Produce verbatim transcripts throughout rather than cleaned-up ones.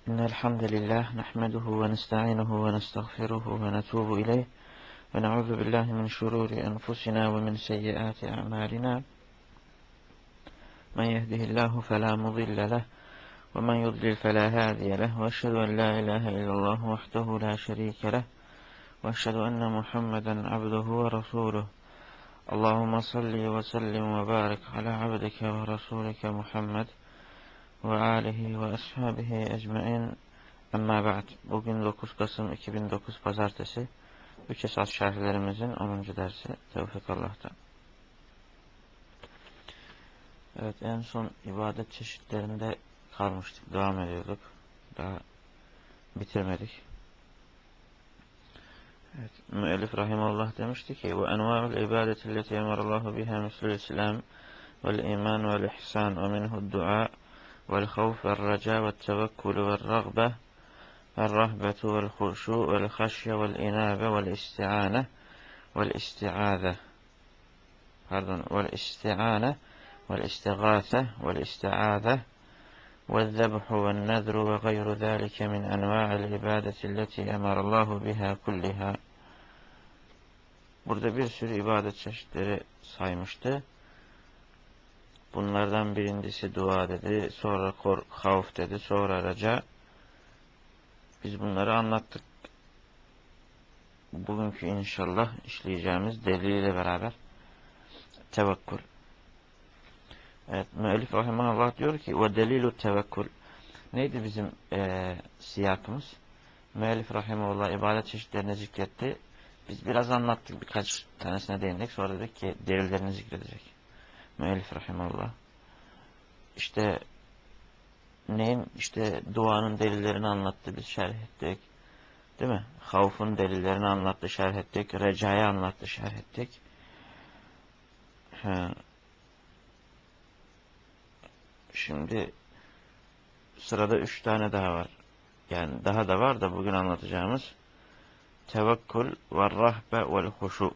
إن الحمد لله نحمده ونستعينه ونستغفره ونتوب إليه ونعوذ بالله من شرور أنفسنا ومن سيئات أعمالنا من يهده الله فلا مضل له ومن يضلل فلا هادي له وأشهد أن لا إله إلا الله وحده لا شريك له وأشهد أن محمدا عبده ورسوله اللهم صل وسلم وبارك على عبدك ورسولك محمد ve alihi ve ashabihi ecmaîn. Amma ba'd. Bugün dokuz Kasım iki bin dokuz Pazartesi. Üç esas şerhlerimizin onuncu dersi. Tevfik Allah'tan. Evet, en son ibadet çeşitlerinde kalmıştık. Devam ediyorduk. Daha bitirmedik. Evet, müellif rahimahullah demişti ki: "Ve enva'ul ibadeti alleti emarallahu biha mislul İslam vel iman vel ihsan ve minhu'd du'a والخوف والرجاء والتوكل والرغبة والرهبة والخشوع والخشية والإنابة والاستعانة والاستعاذة pardon والاستعانة والاستغاثة والاستعاذة والذبح والنذر وغير ذلك من أنواع العبادة التي أمر الله بها كلها." Burada bir sürü ibadet çeşitleri saymıştı. Bunlardan birincisi dua dedi, sonra kor, havf dedi, sonra raca. Biz bunları anlattık. Bugünkü inşallah işleyeceğimiz deliliyle beraber tevekkül. Evet, müellif rahimahullah diyor ki: "Ve delilu tevekkül." Neydi bizim e, siyakımız? Müellif rahimahullah ibadet çeşitlerini zikretti. Biz biraz anlattık, birkaç tanesine değindik. Sonra dedik ki delillerini zikredecek müellif rahimahullah. İşte neyin? İşte duanın delillerini anlattı, biz şerh ettik. Değil mi? Havfun delillerini anlattı, şerh ettik. Recayı anlattı, şerh ettik. Ha. Şimdi sırada üç tane daha var. Yani daha da var da bugün anlatacağımız tevekkül ve rahbe vel huşu.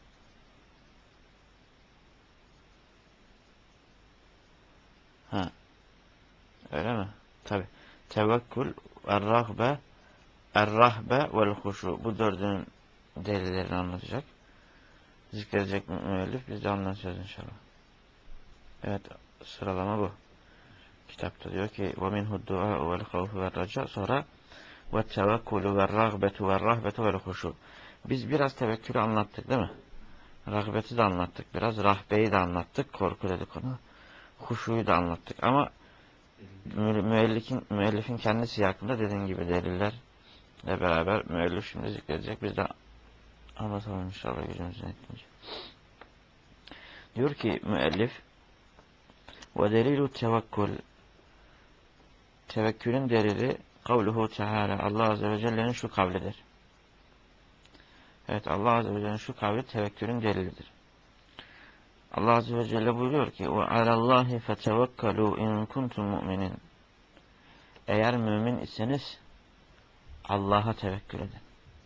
Ha. Öyle mi? Tabi. Tevekkül, er-rahbe, er-rahbe vel huşu. Bu dördünün delillerini anlatacak. Zikredecek müellif. Biz de anlatacağız inşallah. Evet, sıralama bu. Kitapta diyor ki: وَمِنْهُ الدُّعَاءُ وَالْخَوْفُ وَالرَّجَاءُ, sonra وَالتَّوَكُّلُ وَالرَّغْبَةُ وَالرَّهْبَةُ وَالْخُشُوعُ. Biz biraz tevekkülü anlattık değil mi? Rağbeti de anlattık biraz. Rahbeyi de anlattık. Korku dedik ona. Huşuyu da anlattık. Ama müellifin, müellifin kendi siyakında dediğim gibi delillerle beraber müellif şimdi zikredecek. Biz de anlatalım inşallah gücümüzün yettiğince. Diyor ki müellif: "Ve delilu tevekkül." Tevekkülün delili kavluhu Teala, Allah Azze ve Celle'nin şu kavlidir. Evet, Allah Azze ve Celle'nin şu kavli tevekkülün delilidir. Allah Azze ve Celle buyuruyor ki: "Ve alallahi fetevekkelu in kuntum mu'minin." Eğer mümin iseniz Allah'a tevekkül edin.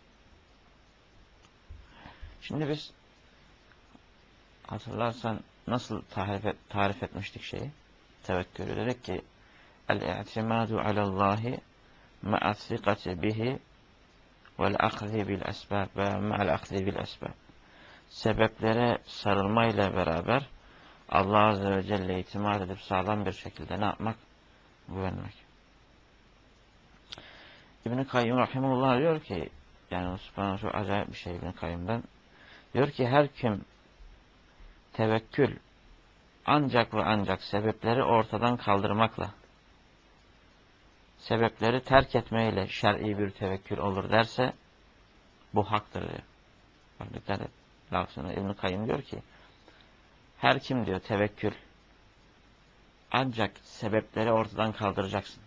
Şimdi biz hatırlarsan nasıl tarif, et, tarif etmiştik şeyi? Tevekkülü dedik ki: "El-i'timadu alallahi ma'as-sikati bihi vel-akhzi bil-esbab ve ma'al-akhzi bil-esbab." Sebeplere sarılmayla beraber Allah Azze ve Celle'ye itimat edip sağlam bir şekilde ne yapmak? Güvenmek. İbn-i Kayyum rahimehullah diyor ki, yani subhanallah, çok acayip bir şey İbn-i Kayyum'dan. Diyor ki her kim tevekkül ancak ve ancak sebepleri ortadan kaldırmakla, sebepleri terk etmeyle şer'i bir tevekkül olur derse bu haktır diyor. Bak dikkat et. Lafzına İbn-i Kayyum diyor ki her kim diyor tevekkül ancak sebepleri ortadan kaldıracaksın.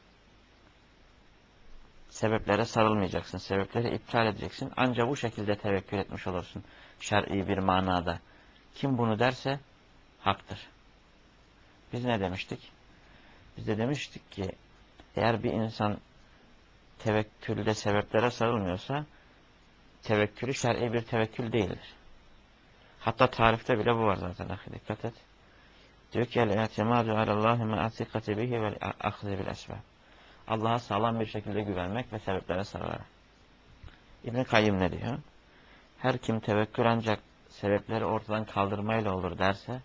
Sebeplere sarılmayacaksın. Sebepleri iptal edeceksin. Ancak bu şekilde tevekkül etmiş olursun. Şer'i bir manada. Kim bunu derse haktır. Biz ne demiştik? Biz de demiştik ki eğer bir insan tevekkülde sebeplere sarılmıyorsa tevekkülü şer'i bir tevekkül değildir. Hatta tarifte bile bu var zaten. Dikkat et. Diyor ki el-i'timadu alallahi ma'asikati bihi vel-akhzi bil-esbab. Allah'a sağlam bir şekilde güvenmek ve sebeplere sarılarak. İbn-i Kayyım ne diyor? Her kim tevekkül ancak sebepleri ortadan kaldırmayla olur derse,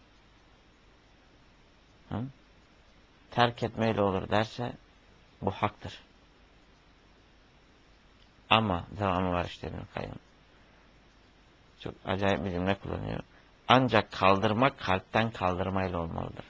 hı? terk etmeyle olur derse, bu haktır. Ama devamı var işte İbn-i Kayyım. Çok acayip bir cümle kullanıyor. Ancak kaldırmak kalpten kaldırmayla olmalıdır.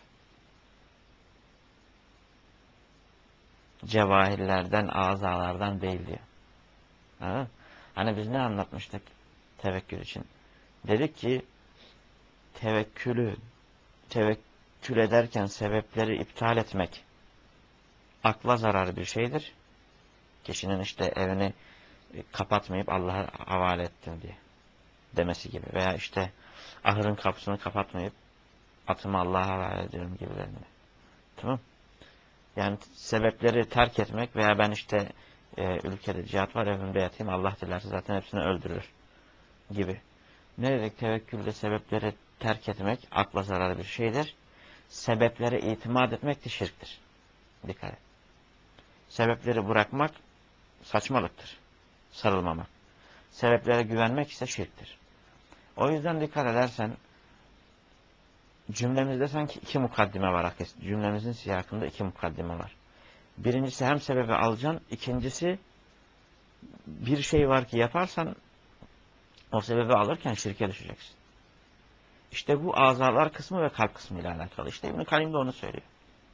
Cevahirlerden, azalardan değil diyor. Ha? Hani biz ne anlatmıştık tevekkül için? Dedik ki tevekkülü, tevekkül ederken sebepleri iptal etmek akla zararlı bir şeydir. Kişinin işte evini kapatmayıp Allah'a havale ettim diye demesi gibi. Veya işte ahırın kapısını kapatmayıp atımı Allah'a havale ediyorum gibilerini. Tamam. Yani sebepleri terk etmek veya ben işte e, ülkede cihat var evimde yatayım Allah dilerse zaten hepsini öldürür gibi. Ne dedik? Tevekkülde sebepleri terk etmek akla zararlı bir şeydir. Sebeplere itimat etmek de şirktir. Dikkat et. Sebepleri bırakmak saçmalıktır. Sarılmamak. Sebeplere güvenmek ise şirktir. O yüzden dikkat edersen cümlemizde sanki iki mukaddime var. Cümlemizin siyakında iki mukaddime var. Birincisi hem sebebi alacaksın. İkincisi bir şey var ki yaparsan o sebebi alırken şirke düşeceksin. İşte bu azalar kısmı ve kalp kısmı ile alakalı. İşte İbn-i Kayyım de onu söylüyor.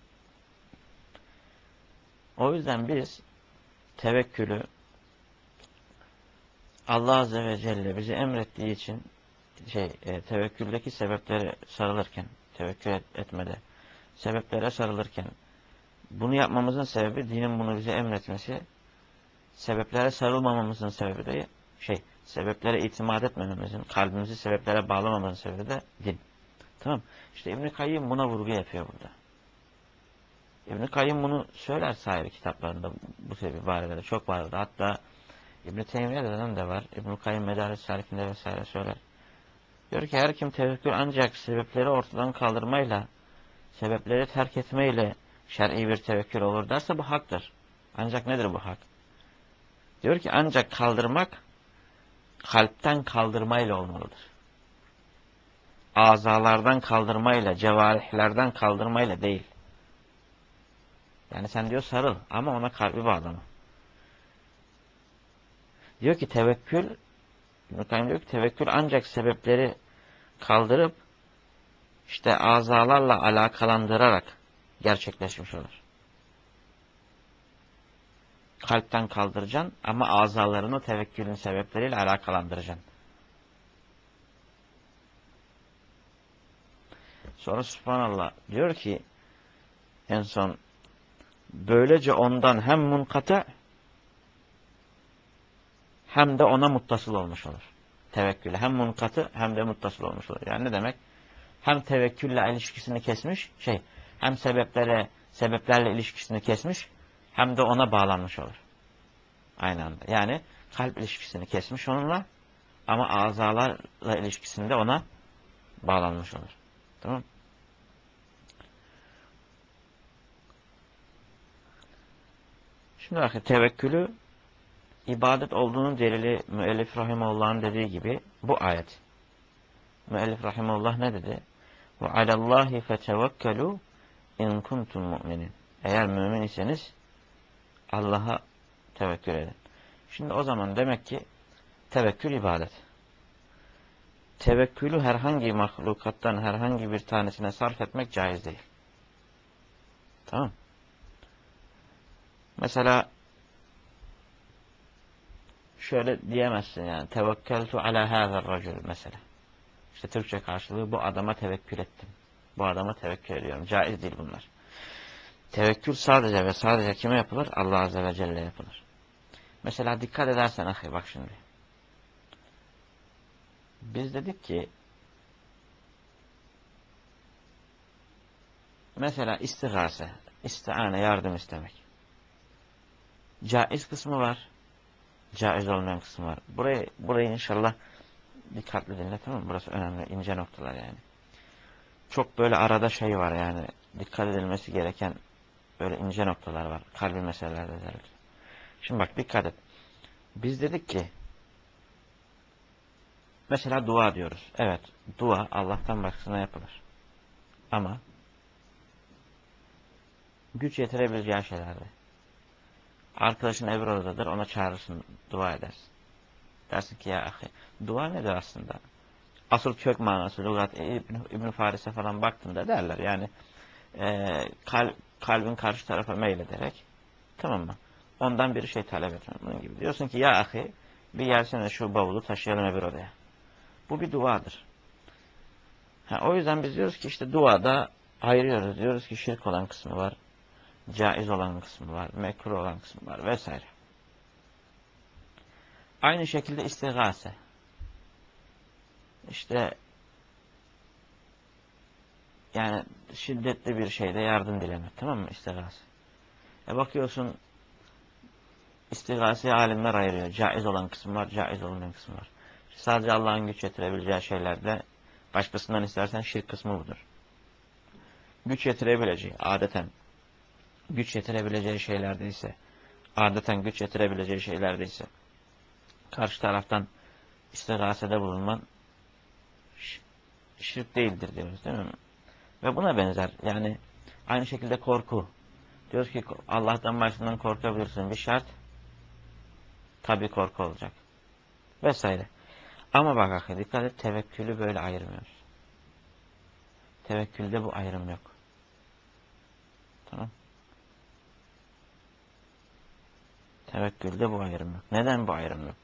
O yüzden biz tevekkülü Allah Azze ve Celle bizi emrettiği için şey e, tevekküldeki sebeplere sarılırken, tevekkül et, etmede sebeplere sarılırken bunu yapmamızın sebebi dinin bunu bize emretmesi, sebeplere sarılmamamızın sebebi de şey, sebeplere itimat etmememizin, kalbimizi sebeplere bağlamamamızın sebebi de din. Tamam. İşte İbn-i Kayyım buna vurgu yapıyor burada. İbn-i Kayyım bunu söyler sahibi kitaplarında bu sebebi ibareleri çok vardı. Hatta İbn-i Teymiye'den de var. İbn-i Kayyım Medaris Salik'inde vesaire söyler. Diyor ki her kim tevekkül ancak sebepleri ortadan kaldırmayla, sebepleri terk etmeyle şer'i bir tevekkül olur derse bu haktır. Ancak nedir bu hak? Diyor ki ancak kaldırmak kalpten kaldırmayla olmalıdır. Azalardan kaldırmayla, cevarihlerden kaldırmayla değil. Yani sen diyor sarıl ama ona kalbi bağlama. Diyor ki tevekkül, İbn-i Kayyım diyor ki tevekkül ancak sebepleri kaldırıp işte azalarla alakalandırarak gerçekleşmiş olur. Kalpten kaldıracaksın ama azalarını tevekkülün sebepleriyle alakalandıracaksın. Sonra subhanallah diyor ki en son böylece ondan hem munkatı hem de ona muttasıl olmuş olur. Tevekküle hem munkatı hem de muttasıl olmuş olur. Yani ne demek? Hem tevekkülle ilişkisini kesmiş, şey, hem sebeplere, sebeplerle ilişkisini kesmiş, hem de ona bağlanmış olur. Aynı anda. Yani kalp ilişkisini kesmiş onunla ama azalarla ilişkisinde ona bağlanmış olur. Tamam? Şimdi bakın tevekkülü ibadet olduğunun delili müellif rahimehullah'ın dediği gibi bu ayet. Müellif rahimehullah ne dedi? Ve alallahi fetevekkelu in kuntum mu'minin. Eğer mümin iseniz Allah'a tevekkül edin. Şimdi o zaman demek ki tevekkül ibadet. Tevekkülü herhangi mahlukattan herhangi bir tanesine sarf etmek caiz değil. Tamam. Mesela şöyle diyemezsin yani tevekkeltu ala hâzer racul mesela. İşte Türkçe karşılığı bu adama tevekkül ettim. Bu adama tevekkül ediyorum. Caiz değil bunlar. Tevekkül sadece ve sadece kime yapılır? Allah Azze ve Celle yapılır. Mesela dikkat edersen ahi bak şimdi. Biz dedik ki mesela istigase, istiane yardım istemek. Caiz kısmı var. Caiz olmayan kısmı var. Burayı, burayı inşallah dikkatli dinle, tamam mı? Burası önemli, ince noktalar yani. Çok böyle arada şey var yani. Dikkat edilmesi gereken Böyle ince noktalar var. Kalbi meselelerde özellikle. Şimdi bak dikkat et. Biz dedik ki mesela dua diyoruz. Evet, dua Allah'tan başkasına yapılır. Ama güç yetirebileceği şeylerde. Arkadaşın öbür odadadır, ona çağırırsın, dua edersin. Dersin ki ya ahi, dua nedir aslında? Asıl kök manası, lügat, İbn, İbn Faris'e falan baktığında derler. Yani e, kalp, kalbin karşı tarafa meylederek, tamam mı? Ondan bir şey talep etmem. Bunun gibi. Diyorsun ki ya ahi, bir gelsene şu bavulu taşıyalım öbür odaya. Bu bir duadır. Ha, o yüzden biz diyoruz ki işte duada ayırıyoruz. Diyoruz ki şirk olan kısmı var, caiz olan kısmı var, mekruh olan kısmı var vesaire. Aynı şekilde istigase. İşte yani şiddetli bir şeyde yardım dilemek, tamam mı? İstigase. E bakıyorsun istigaseye alimler ayırıyor. Caiz olan kısmı var, caiz olmayan kısmı var. Sadece Allah'ın güç yetirebileceği şeylerde başkasından istersen şirk kısmı budur. Güç yetirebileceği, adeten güç yetirebileceği şeylerde ise, adeten güç yetirebileceği şeylerde ise karşı taraftan istigasede bulunman şirk değildir diyoruz, değil mi? Ve buna benzer. Yani aynı şekilde korku. Diyoruz ki Allah'tan başından korkabilirsin. Bir şart tabii korku olacak. Vesaire. Ama bak akı dikkat et, tevekkülü böyle ayırmıyoruz. Tevekkülde bu ayrım yok. Tamam. Tevekkülde bu ayrım yok. Neden bu ayrım yok?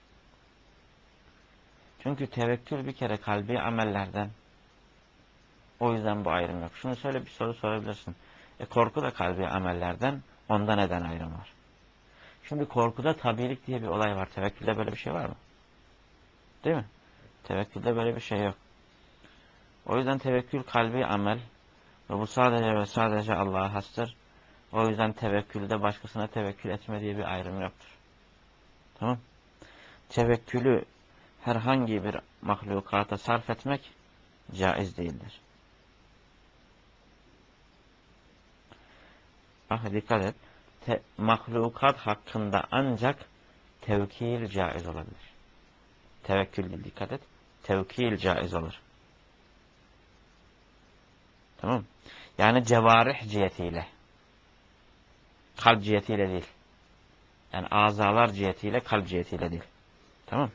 Çünkü tevekkül bir kere kalbi amellerden. O yüzden bu ayrım yok. Şunu şöyle bir soru sorabilirsin. E korku da kalbi amellerden. Onda neden ayrım var? Şimdi korkuda tabilik diye bir olay var. Tevekkülde böyle bir şey var mı? Değil mi? Tevekkülde böyle bir şey yok. O yüzden tevekkül kalbi amel ve bu sadece ve sadece Allah'a hastır. O yüzden tevekkülde başkasına tevekkül etme diye bir ayrım yoktur. Tamam? Tevekkülü herhangi bir mahlukata sarf etmek caiz değildir. Ah dikkat et. Te mahlukat hakkında ancak tevkil caiz olabilir. Tevekkül değil, dikkat et. Tevkil caiz olur. Tamam? Yani cevarih cihetiyle. Kalp cihetiyle değil. Yani azalar cihetiyle, kalp cihetiyle değil. Tamam?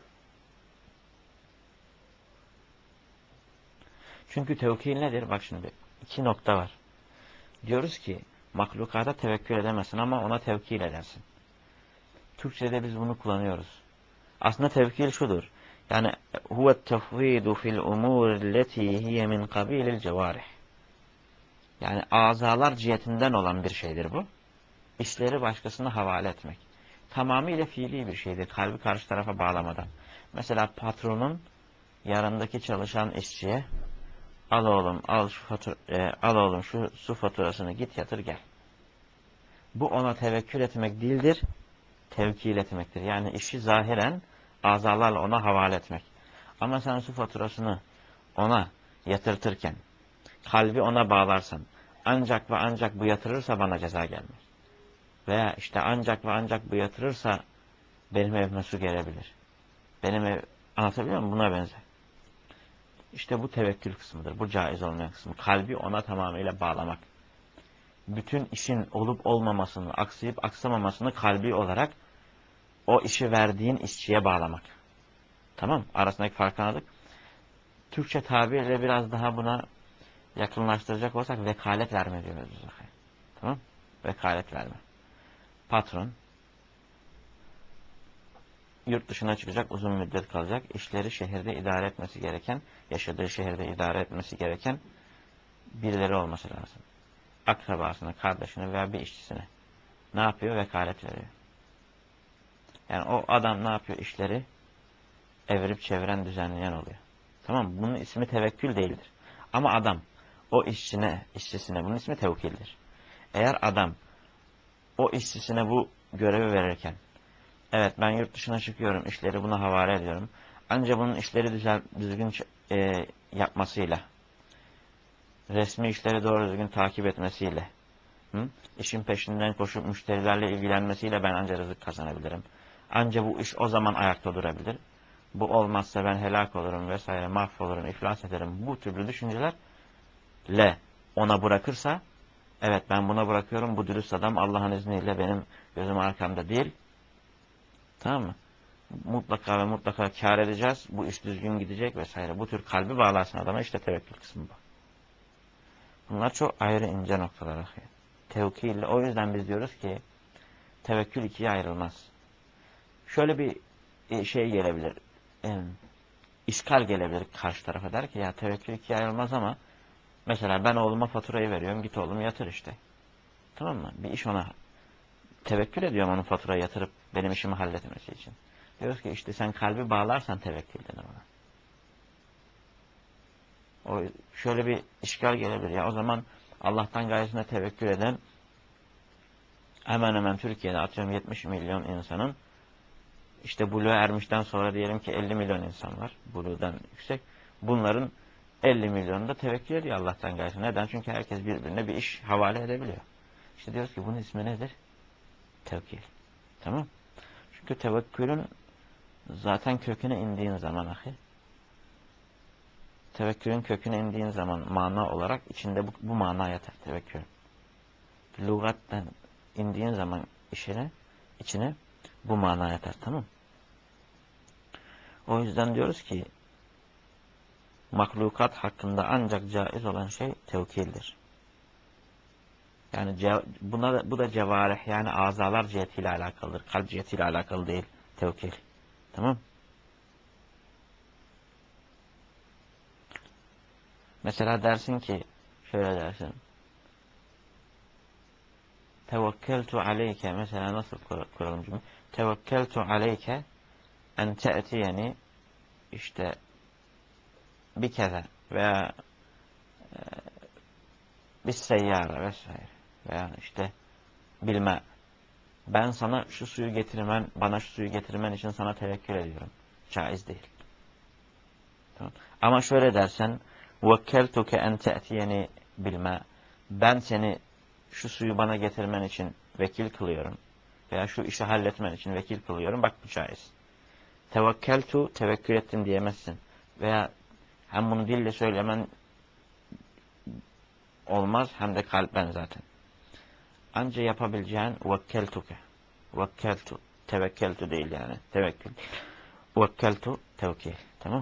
Çünkü tevkil nedir? Bak şimdi iki nokta var. Diyoruz ki mahlukata tevekkül edemezsin ama ona tevkil edersin. Türkçe'de biz bunu kullanıyoruz. Aslında tevkil şudur. Yani huve tefvidu fil umur leti hiye min kabilil cevarih. Yani azalar cihetinden olan bir şeydir bu. İşleri başkasına havale etmek. Tamamıyla fiili bir şeydir. Kalbi karşı tarafa bağlamadan. Mesela patronun yanındaki çalışan işçiye al oğlum al şu fatura, e, al oğlum şu su faturasını git yatır gel. Bu ona tevekkül etmek değildir, tevkil etmektir. Yani işi zahiren azalarla ona havale etmek. Ama sen su faturasını ona yatırtırken kalbi ona bağlarsan ancak ve ancak bu yatırırsa bana ceza gelmez. Veya işte ancak ve ancak bu yatırırsa benim evime su gelebilir. Benim ev, anlatabiliyor muyum? Buna benzer. İşte bu tevekkül kısmıdır. Bu caiz olmayan kısmı. Kalbi ona tamamıyla bağlamak. Bütün işin olup olmamasını, aksayıp aksamamasını kalbi olarak o işi verdiğin işçiye bağlamak. Tamam? Arasındaki farkı anladık. Türkçe tabirle biraz daha buna yakınlaştıracak olsak vekalet verme diyoruz. Tamam? Vekalet verme. Patron yurt dışına çıkacak, uzun müddet kalacak. İşleri şehirde idare etmesi gereken, yaşadığı şehirde idare etmesi gereken birileri olması lazım. Akrabasına, kardeşine veya bir işçisine. Ne yapıyor? Vekalet veriyor. Yani o adam ne yapıyor? İşleri evirip çeviren, düzenleyen oluyor. Tamam mı? Bunun ismi tevekkül değildir. Ama adam o işçine, işçisine bunun ismi tevkildir. Eğer adam o işçisine bu görevi verirken evet ben yurt dışına çıkıyorum, işleri buna havale ediyorum. Ancak bunun işleri düzen, düzgün e, yapmasıyla, resmi işleri doğru düzgün takip etmesiyle Hı? İşin peşinden koşup müşterilerle ilgilenmesiyle ben ancak rızık kazanabilirim. Anca bu iş o zaman ayakta durabilir. Bu olmazsa ben helak olurum vesaire, mahvolurum, iflas ederim. Bu türlü düşüncelerle ona bırakırsa, evet ben buna bırakıyorum, bu dürüst adam Allah'ın izniyle benim gözüm arkamda değil. Tamam mı? Mutlaka ve mutlaka kâr edeceğiz. Bu iş düzgün gidecek vesaire. Bu tür kalbi bağlarsın adama, işte tevekkül kısmı bu. Bunlar çok ayrı ince noktalar. Tevkille. O yüzden biz diyoruz ki tevekkül ikiye ayrılmaz. Şöyle bir şey gelebilir. İşgal gelebilir karşı tarafa, der ki ya tevekkül ikiye ayrılmaz ama mesela ben oğluma faturayı veriyorum. Git oğlum yatır işte. Tamam mı? Bir iş ona tevekkül ediyorum, onun faturayı yatırıp benim işimi halletmesi için. Diyoruz ki işte sen kalbi bağlarsan tevekkül denir ona. O şöyle bir işgal gelebilir. Ya o zaman Allah'tan gayesine tevekkül eden hemen hemen Türkiye'de atıyorum yetmiş milyon insanın, işte buluğa ermişten sonra diyelim ki elli milyon insan var. Buluğdan yüksek. Bunların elli milyonu da tevekkül ediyor Allah'tan gayesine. Neden? Çünkü herkes birbirine bir iş havale edebiliyor. İşte diyoruz ki bunun ismi nedir? Tevekkül. Tamam. Çünkü tevekkülün zaten köküne indiğin zaman ahi, tevekkülün köküne indiğin zaman mana olarak içinde bu, bu mana yatar tevekkül. Lügatten indiğin zaman işine, içine bu mana yatar. Tamam. O yüzden diyoruz ki mahlukat hakkında ancak caiz olan şey tevkildir. Yani buna da, bu da cevarih, yani azalar cihetiyle alakalıdır. Kalp cihetiyle alakalı değil tevkil. Tamam. Mesela dersin ki, şöyle dersin. Tevekkeltu aleyke, mesela nasıl kuralım cümle? Tevekkeltu aleyke en te'tiyeni, işte bir kere veya e, bir seyyare vesaire veya işte bilme. Ben sana şu suyu getirmen, bana şu suyu getirmen için sana tevekkül ediyorum. Caiz değil. Tamam. Ama şöyle dersen, vekkeltuke en te'tiyeni bilme. Ben seni şu suyu bana getirmen için vekil kılıyorum. Veya şu işi halletmen için vekil kılıyorum. Bak bu caiz. Tevekkeltu, tevekkül ettim diyemezsin. Veya hem bunu dille söylemen olmaz, hem de kalben zaten. Anca yapabileceğin vekkeltuke. Vekkeltu. Tevekkeltu değil yani. Tevekkül. Vekkeltu tevkil. Tamam.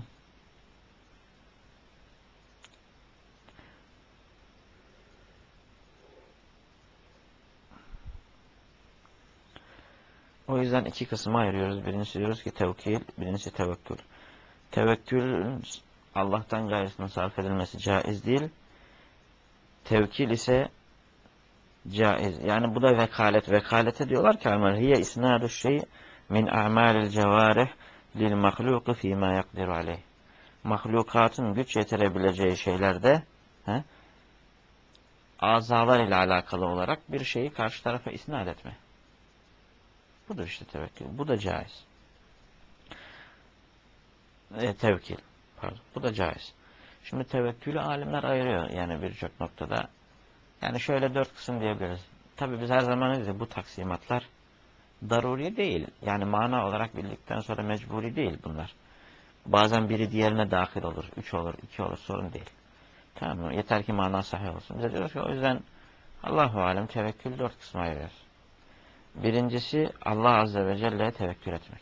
O yüzden iki kısma ayırıyoruz. Birincisi diyoruz ki tevkil, birincisi tevekkül. Tevekkül Allah'tan gayesine sarf edilmesi caiz değil. Tevkil ise caiz. Yani bu da vekalet. Vekalete diyorlar ki amel hiye isnadu şey min a'malil cevarih lil mahluki fîmâ yakdiru aleyh. Mahlukatın güç yetirebileceği şeylerde he, azalar ile alakalı olarak bir şeyi karşı tarafa isnat etme. Budur işte tevekkül. Bu da caiz. E, tevkil. Pardon. Bu da caiz. Şimdi tevekkülü alimler ayırıyor yani birçok noktada. Yani şöyle dört kısım diyebiliriz. Tabi biz her zaman ne dedik? Bu taksimatlar daruri değil. Yani mana olarak bildikten sonra mecburi değil bunlar. Bazen biri diğerine dahil olur. Üç olur, iki olur, sorun değil. Tamam mı? Yeter ki mana sahih olsun. Bize diyoruz ki o yüzden Allahu alem tevekkül dört kısma ayırıyor. Birincisi Allah Azze ve Celle'ye tevekkül etmek.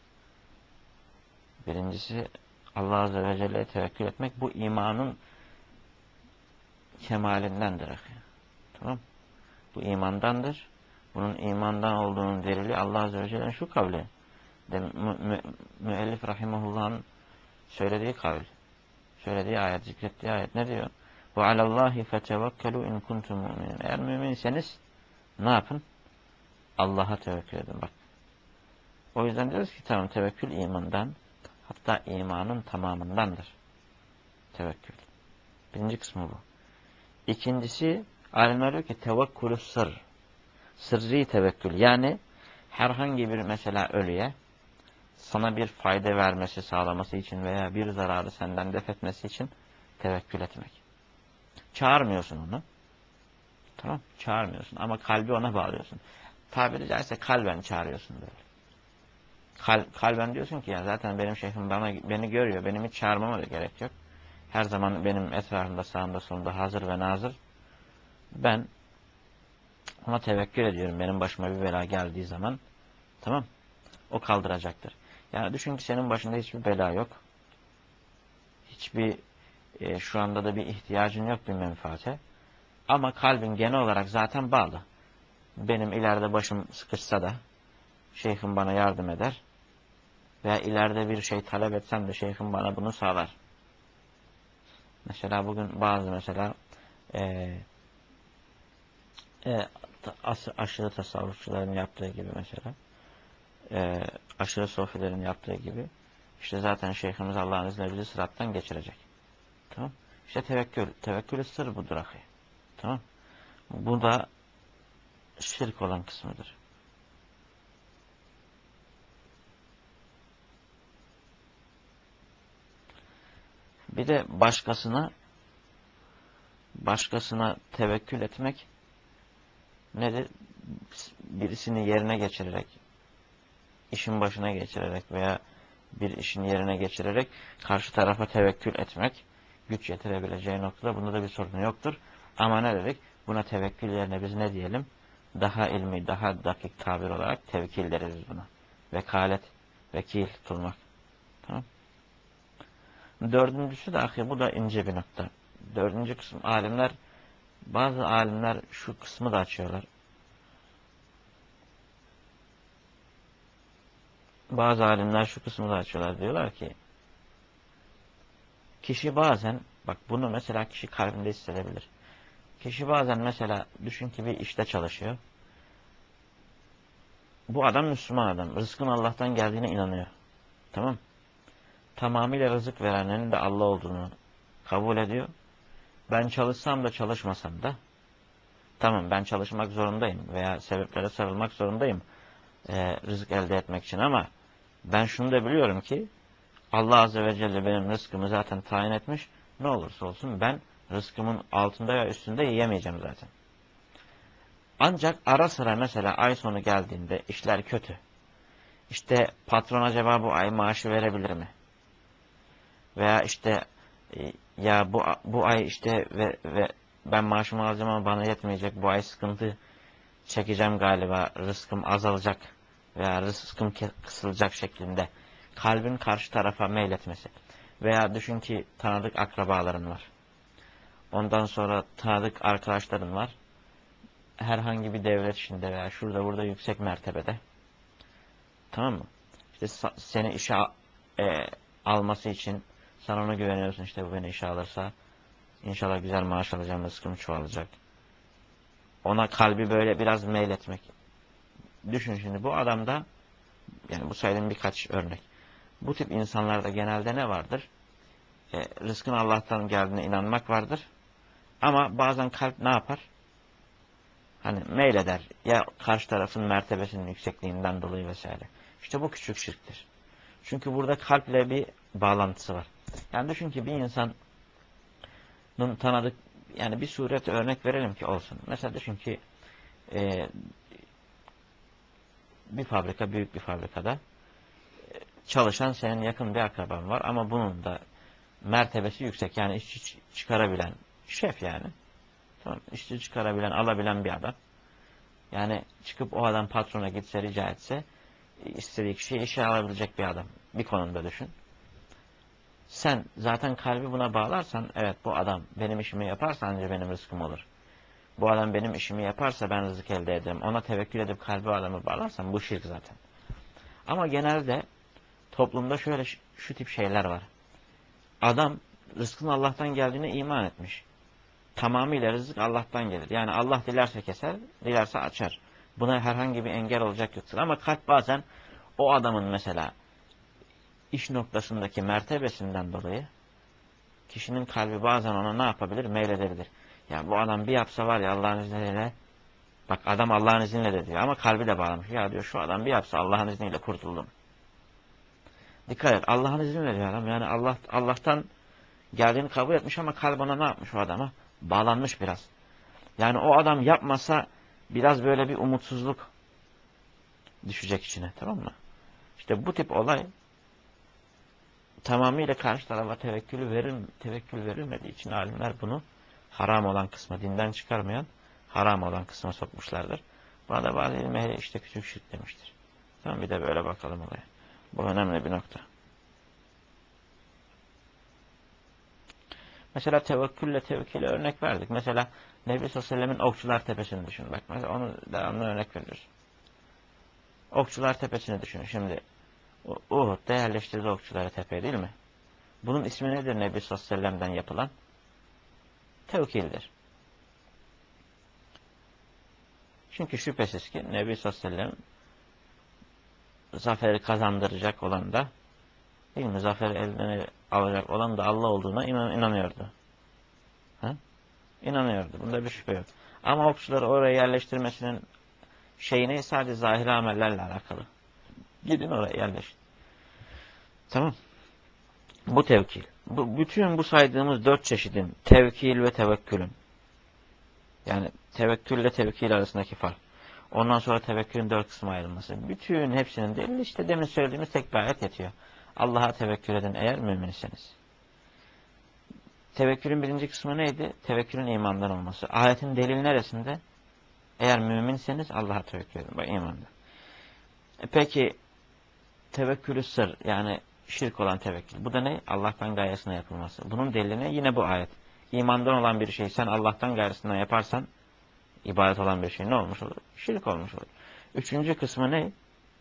Birincisi Allah Azze ve Celle'ye tevekkül etmek. Bu imanın kemalindendir. Tamam. Bu imandandır. Bunun imandan olduğunun delili Allah Azze ve Celle'nin şu kavli. Mü, mü, müellif rahimahullah'ın söylediği kavli. Söylediği ayet, zikrettiği ayet ne diyor? Ve alallahi fetevekkelu in kuntum mu'minin. Eğer müminseniz ne yapın? Allah'a tevekkül edin. Bak. O yüzden diyoruz ki tamam, tevekkül imandan, hatta imanın tamamındandır. Tevekkül. Birinci kısmı bu. İkincisi, alimler diyor ki tevekkülü sır. Sırrı tevekkül. Yani herhangi bir mesela ölüye sana bir fayda vermesi, sağlaması için veya bir zararı senden def etmesi için tevekkül etmek. Çağırmıyorsun onu. Tamam. Çağırmıyorsun ama kalbi ona bağlıyorsun. Tabiri caizse kalben çağırıyorsun böyle. Kal, kalben diyorsun ki ya zaten benim şeyhim bana, beni görüyor. Benim hiç çağırmama da gerek yok. Her zaman benim etrafımda, sağımda, solumda hazır ve nazır. Ben ona tevekkül ediyorum. Benim başıma bir bela geldiği zaman. Tamam. O kaldıracaktır. Yani düşün ki senin başında hiçbir bela yok. Hiçbir e, şu anda da bir ihtiyacın yok bir menfaate. Ama kalbin genel olarak zaten bağlı. Benim ileride başım sıkışsa da şeyhim bana yardım eder. Veya ileride bir şey talep etsem de şeyhim bana bunu sağlar. Mesela bugün bazı mesela e, e, as, aşırı tasavvufçuların yaptığı gibi mesela e, aşırı sofilerin yaptığı gibi işte zaten şeyhimiz Allah'ın izniyle bizi sırattan geçirecek. Tamam. İşte tevekkül. Tevekkül sır budur ahi. Tamam. Bu da şirk olan kısmıdır. Bir de başkasına başkasına tevekkül etmek nedir? Birisini yerine geçirerek, işin başına geçirerek veya bir işin yerine geçirerek karşı tarafa tevekkül etmek, güç yetirebileceği noktada bunda da bir sorun yoktur. Ama ne dedik? Buna tevekkül yerine biz ne diyelim? Daha ilmi, daha dakik tabir olarak tevkil deriz buna. Vekalet, vekil tutulmak. Tamam. Dördüncüsü de ahi, bu da ince bir nokta. Dördüncü kısım alimler, bazı alimler şu kısmı da açıyorlar. Bazı alimler şu kısmı da açıyorlar. Diyorlar ki kişi bazen, bak bunu mesela kişi kalbinde hissedebilir. Kişi bazen mesela düşün ki bir işte çalışıyor. Bu adam Müslüman adam. Rızkın Allah'tan geldiğine inanıyor. Tamam. Tamamıyla rızık verenin de Allah olduğunu kabul ediyor. Ben çalışsam da çalışmasam da tamam ben çalışmak zorundayım veya sebeplere sarılmak zorundayım e, rızık elde etmek için ama ben şunu da biliyorum ki Allah Azze ve Celle benim rızkımı zaten tayin etmiş. Ne olursa olsun ben rızkımın altında ya üstünde yiyemeyeceğim zaten. Ancak ara sıra mesela ay sonu geldiğinde işler kötü. İşte patron acaba bu ay maaşı verebilir mi? Veya işte e, ya bu bu ay işte ve, ve ben maaşımı alacağım ama bana yetmeyecek. Bu ay sıkıntı çekeceğim galiba. Rızkım azalacak veya rızkım kısılacak şeklinde kalbin karşı tarafa meyletmesi. Veya düşün ki tanıdık akrabaların var. Ondan sonra tanıdık arkadaşların var. Herhangi bir devlet işinde veya şurada burada yüksek mertebede. Tamam mı? İşte seni işe e, alması için sen ona güveniyorsun. İşte bu beni işe alırsa inşallah güzel maaş alacağım, rızkım çoğalacak. Ona kalbi böyle biraz meyletmek. Düşün şimdi bu adamda, yani bu saydığım birkaç örnek. Bu tip insanlarda genelde ne vardır? E, rızkın Allah'tan geldiğine inanmak vardır. Ama bazen kalp ne yapar? Hani meyleder. Ya karşı tarafın mertebesinin yüksekliğinden dolayı vesaire. İşte bu küçük şirktir. Çünkü burada kalple bir bağlantısı var. Yani düşün ki bir insanın tanıdık, yani bir suret örnek verelim ki olsun. Mesela düşün ki e, bir fabrika, büyük bir fabrikada çalışan senin yakın bir akraban var ama bunun da mertebesi yüksek. Yani işçi çıkarabilen şef yani. Tamam, işçi çıkarabilen, alabilen bir adam. Yani çıkıp o adam patrona gitse, rica etse istediği kişiyi işe alabilecek bir adam. Bir konumda düşün. Sen zaten kalbi buna bağlarsan, evet bu adam benim işimi yaparsa ancak benim rızkım olur. Bu adam benim işimi yaparsa ben rızık elde ederim. Ona tevekkül edip kalbi adamı bağlarsan bu şirk zaten. Ama genelde toplumda şöyle şu tip şeyler var. Adam rızkın Allah'tan geldiğine iman etmiş. Tamamıyla rızık Allah'tan gelir. Yani Allah dilerse keser, dilerse açar. Buna herhangi bir engel olacak yoktur. Ama kalp bazen o adamın mesela iş noktasındaki mertebesinden dolayı kişinin kalbi bazen ona ne yapabilir? Meyledebilir. Ya bu adam bir yapsa var ya Allah'ın izniyle, bak adam Allah'ın izniyle de diyor ama kalbi de bağlamış. Ya diyor şu adam bir yapsa Allah'ın izniyle kurtuldum. Dikkat et, Allah'ın izniyle diyor adam. Yani Allah Allah'tan geldiğini kabul etmiş ama kalp ona ne yapmış o adama? Bağlanmış biraz. Yani o adam yapmasa biraz böyle bir umutsuzluk düşecek içine, tamam mı? İşte bu tip olay tamamıyla karşı tarafa tevekkül verir, tevekkül verilmediği için alimler bunu haram olan kısma, dinden çıkarmayan haram olan kısma sokmuşlardır. Buna da bazı ilim ehli işte küçük şirk demiştir. Tamam, bir de böyle bakalım olaya. Bu önemli bir nokta. Mesela tevekkülle tevkile örnek verdik. Mesela Nebi sallallahu aleyhi ve sellemin Okçular Tepesi'ni düşün. Bak mesela onu devamlı örnek veriyoruz. Okçular Tepesi'ni düşün. Şimdi Uhud'da yerleştirdi Okçuları Tepe, değil mi? Bunun ismi nedir Nebi sallallahu aleyhi ve sellem'den yapılan? Tevkildir. Çünkü şüphesiz ki Nebi sallallahu aleyhi ve sellem zaferi kazandıracak olan da, değil mi? Zaferi eline alacak olan da Allah olduğuna inan inanıyordu. Ha? İnanıyordu. Bunda bir şüphe yok. Ama okçuları oraya yerleştirmesinin şeyini sadece zahiri amellerle alakalı. Gidin oraya yerleşin. Tamam. Bu tevkil. Bu, bütün bu saydığımız dört çeşidin tevkil ve tevekkülün. Yani tevekkülle tevkil arasındaki fark. Ondan sonra tevekkülün dört kısma ayrılması. Bütün hepsinin delili işte demin söylediğimiz tek bir ayet yetiyor. Allah'a tevekkül edin eğer müminseniz. Tevekkülün birinci kısmı neydi? Tevekkülün imandan olması. Ayetin delili neresinde? Eğer müminseniz Allah'a tevekkül edin. Bak, imanda. E peki tevekkülü sır, yani şirk olan tevekkül. Bu da ne? Allah'tan gayesine yapılması. Bunun delili ne? Yine bu ayet. İmandan olan bir şey sen Allah'tan gayesinden yaparsan, ibadet olan bir şey ne olmuş olur? Şirk olmuş olur. Üçüncü kısmı ne?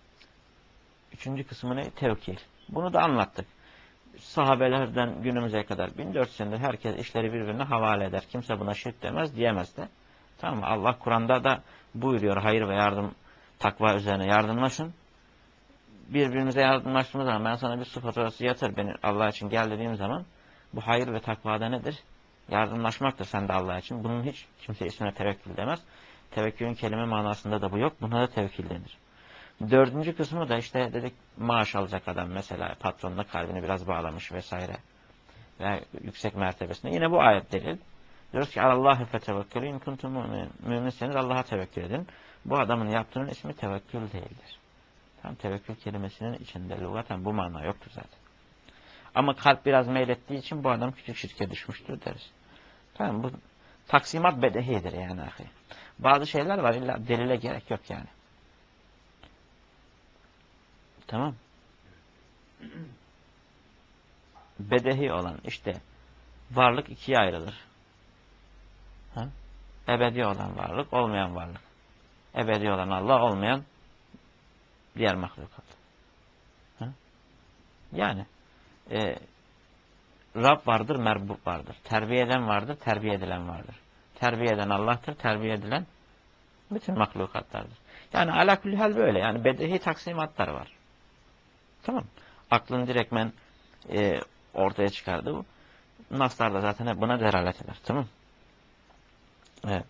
Üçüncü kısmı ne? Tevkil. Bunu da anlattık. Sahabelerden günümüze kadar bin dört yüz senedir herkes işleri birbirine havale eder. Kimse buna şirk demez, diyemez de. Tamam mı? Allah Kur'an'da da buyuruyor, hayır ve yardım, takva üzerine yardımlaşın. Birbirimize yardımlaştığımız zaman ben sana bir su faturası yatır beni Allah için gel dediğim zaman bu hayır ve takvada nedir? Yardımlaşmaktır sen de Allah için. Bunun hiç kimse ismine tevekkül demez. Tevekkülün kelime manasında da bu yok. Buna da tevekkül denir. Dördüncü kısmı da işte dedik maaş alacak adam mesela patronuna kalbini biraz bağlamış vesaire. Ve yüksek mertebesinde. Yine bu ayet delil. Diyoruz ki Allah'ı fetevekkülü in kuntum mu'minin. Müminseniz Allah'a tevekkül edin. Bu adamın yaptığının ismi tevekkül değildir. Tam tevekkül kelimesinin içinde lügaten bu mana yoktur zaten. Ama kalp biraz meylettiği için bu adam küçük şirke düşmüştür deriz. Tamam, bu taksimat bedehidir yani ahi. Bazı şeyler var illa delile gerek yok yani. Tamam. Bedehi olan işte varlık ikiye ayrılır. Ha? Ebedi olan varlık, olmayan varlık. Ebedi olan Allah, olmayan diğer mahlukat. Ha? Yani e, Rab vardır, merbub vardır. Terbiye eden vardır, terbiye edilen vardır. Terbiye eden Allah'tır, terbiye edilen bütün mahlukatlardır. Yani ala kulli hal böyle. Yani bedehi taksimatlar var. Tamam. Aklın direktmen e, ortaya çıkardı bu. Naslar da zaten hep buna delalet eder. Tamam. Evet.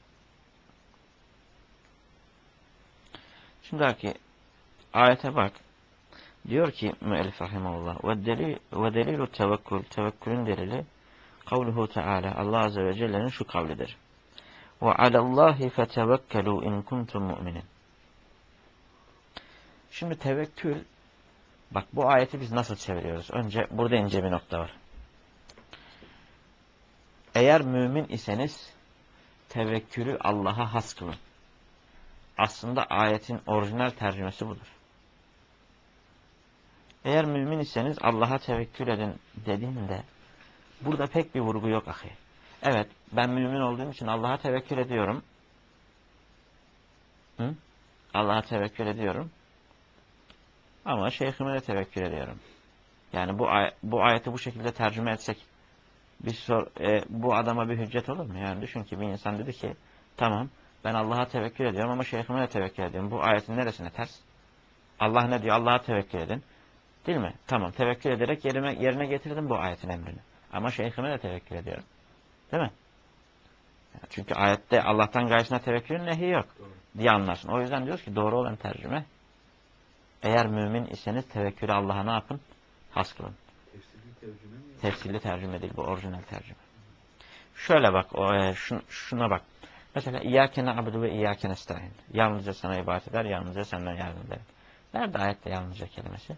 Şimdiki ayete bak. Diyor ki müellif rahimahullah ve delil ve delilu tevekkül, tevekkülün delili kavluhu Teala, Allah azze ve celle'nin şu kavlidir. Ve alallahi fetevekkelu in kuntum mu'minin. Şimdi tevekkül, bak bu ayeti biz nasıl çeviriyoruz? Önce burada ince bir nokta var. Eğer mümin iseniz tevekkülü Allah'a has kılın. Aslında ayetin orijinal tercümesi budur. Eğer mümin iseniz Allah'a tevekkül edin dediğinde burada pek bir vurgu yok ahi. Evet, ben mümin olduğum için Allah'a tevekkül ediyorum. Hı? Allah'a tevekkül ediyorum. Ama şeyhime de tevekkül ediyorum. Yani bu ay bu ayeti bu şekilde tercüme etsek bir sor, e, bu adama bir hüccet olur mu? Yani düşün ki bir insan dedi ki tamam ben Allah'a tevekkül ediyorum ama şeyhime de tevekkül ediyorum. Bu ayetin neresine ters? Allah ne diyor? Allah'a tevekkül edin. Değil mi? Tamam, tevekkül ederek yerine, yerine getirdim bu ayetin emrini. Ama şeyhime de tevekkül ediyorum. Değil mi? Çünkü ayette Allah'tan gayesine tevekkülün nehi yok diye anlarsın. O yüzden diyoruz ki doğru olan tercüme, eğer mümin iseniz tevekkülü Allah'a ne yapın? Has kılın. Tefsirli tercüme mi? Tefsirli tercüme değil, bu orijinal tercüme. Şöyle bak, o, e, şun, şuna bak. Mesela İyyâke na'budu ve İyyâke nestaîn. Yalnızca sana ibadet eder, yalnızca senden yardım eder. Nerede ayette yalnızca kelimesi?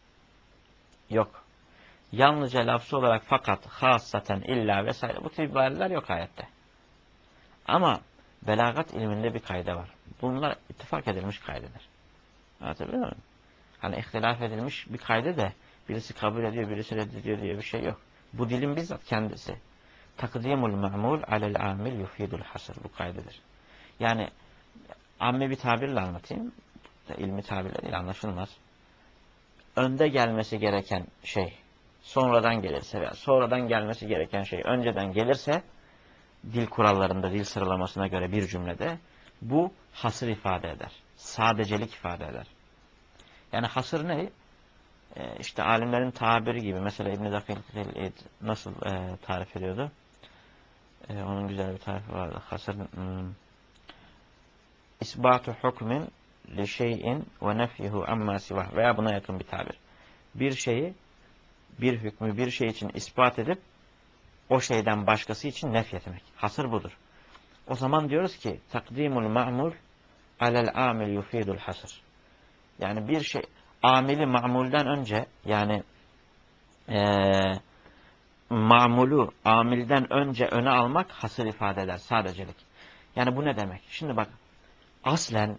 Yok. Yalnızca lafzı olarak fakat, hassaten, illa vesaire bu tip ibareler yok ayette. Ama belagat ilminde bir kayda var. Bunlar ittifak edilmiş kaydedir. Anlatabiliyor muyum? Hani ihtilaf edilmiş bir kaydı da birisi kabul ediyor, birisi reddediyor diye bir şey yok. Bu dilin bizzat kendisi. Takdimul ma'mul alel amil yufidul hasır. Bu kaydedir. Yani amme bir tabirle anlatayım. İlmi tabirle değil, anlaşılmaz. Önde gelmesi gereken şey sonradan gelirse veya sonradan gelmesi gereken şey önceden gelirse dil kurallarında, dil sıralamasına göre bir cümlede bu hasır ifade eder. Sadecelik ifade eder. Yani hasır ne? Ee, işte alimlerin tabiri gibi. Mesela İbn-i Dakil nasıl e, tarif ediyordu? E, onun güzel bir tarifi vardı. Hasır hmm, İsbatu hukmin li şeyin ve nefyuhu amma sivah veya buna yakın bir tabir. Bir şeyi, bir hükmü bir şey için ispat edip o şeyden başkası için nefyetmek. Hasır budur. O zaman diyoruz ki takdimul ma'mul alel amil yufidul hasır. Yani bir şey amili ma'mulden önce yani eee mamulu amilden önce öne almak hasır ifade eder. Sadecelik. Yani bu ne demek? Şimdi bak aslen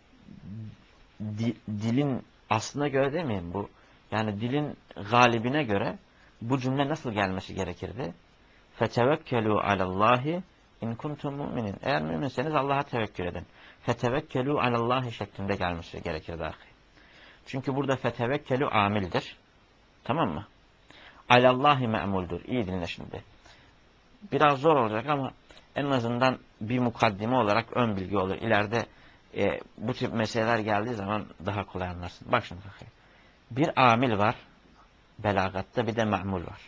di, dilin aslına göre değil mi bu? Yani dilin galibine göre bu cümle nasıl gelmesi gerekirdi? Fetevekkelu alallahi in kuntum mu'minin. Eğer müminseniz Allah'a tevekkül edin. Fetevekkelu alallahi şeklinde gelmesi gerekirdi ahi. Çünkü burada fetevekkelu amildir. Tamam mı? Alallahi me'muldur. İyi dinle şimdi. Biraz zor olacak ama en azından bir mukaddime olarak ön bilgi olur. İleride e, bu tip meseleler geldiği zaman daha kolay anlarsın. Bak şimdi bakayım. Bir amil var. Belagatta bir de ma'mul var.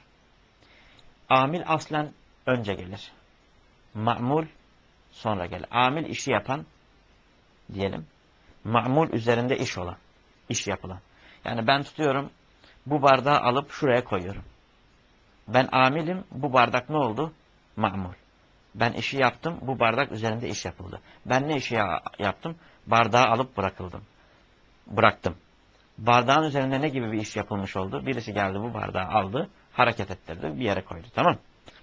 Amil aslen önce gelir. Ma'mul sonra gelir. Amil işi yapan diyelim. Ma'mul üzerinde iş olan. İş yapılan. Yani ben tutuyorum bu bardağı alıp şuraya koyuyorum. Ben amilim. Bu bardak ne oldu? Ma'mul. Ben işi yaptım. Bu bardak üzerinde iş yapıldı. Ben ne işi ya yaptım? Bardağı alıp bırakıldım. Bıraktım. Bardağın üzerinde ne gibi bir iş yapılmış oldu? Birisi geldi bu bardağı aldı. Hareket ettirdi. Bir yere koydu. Tamam.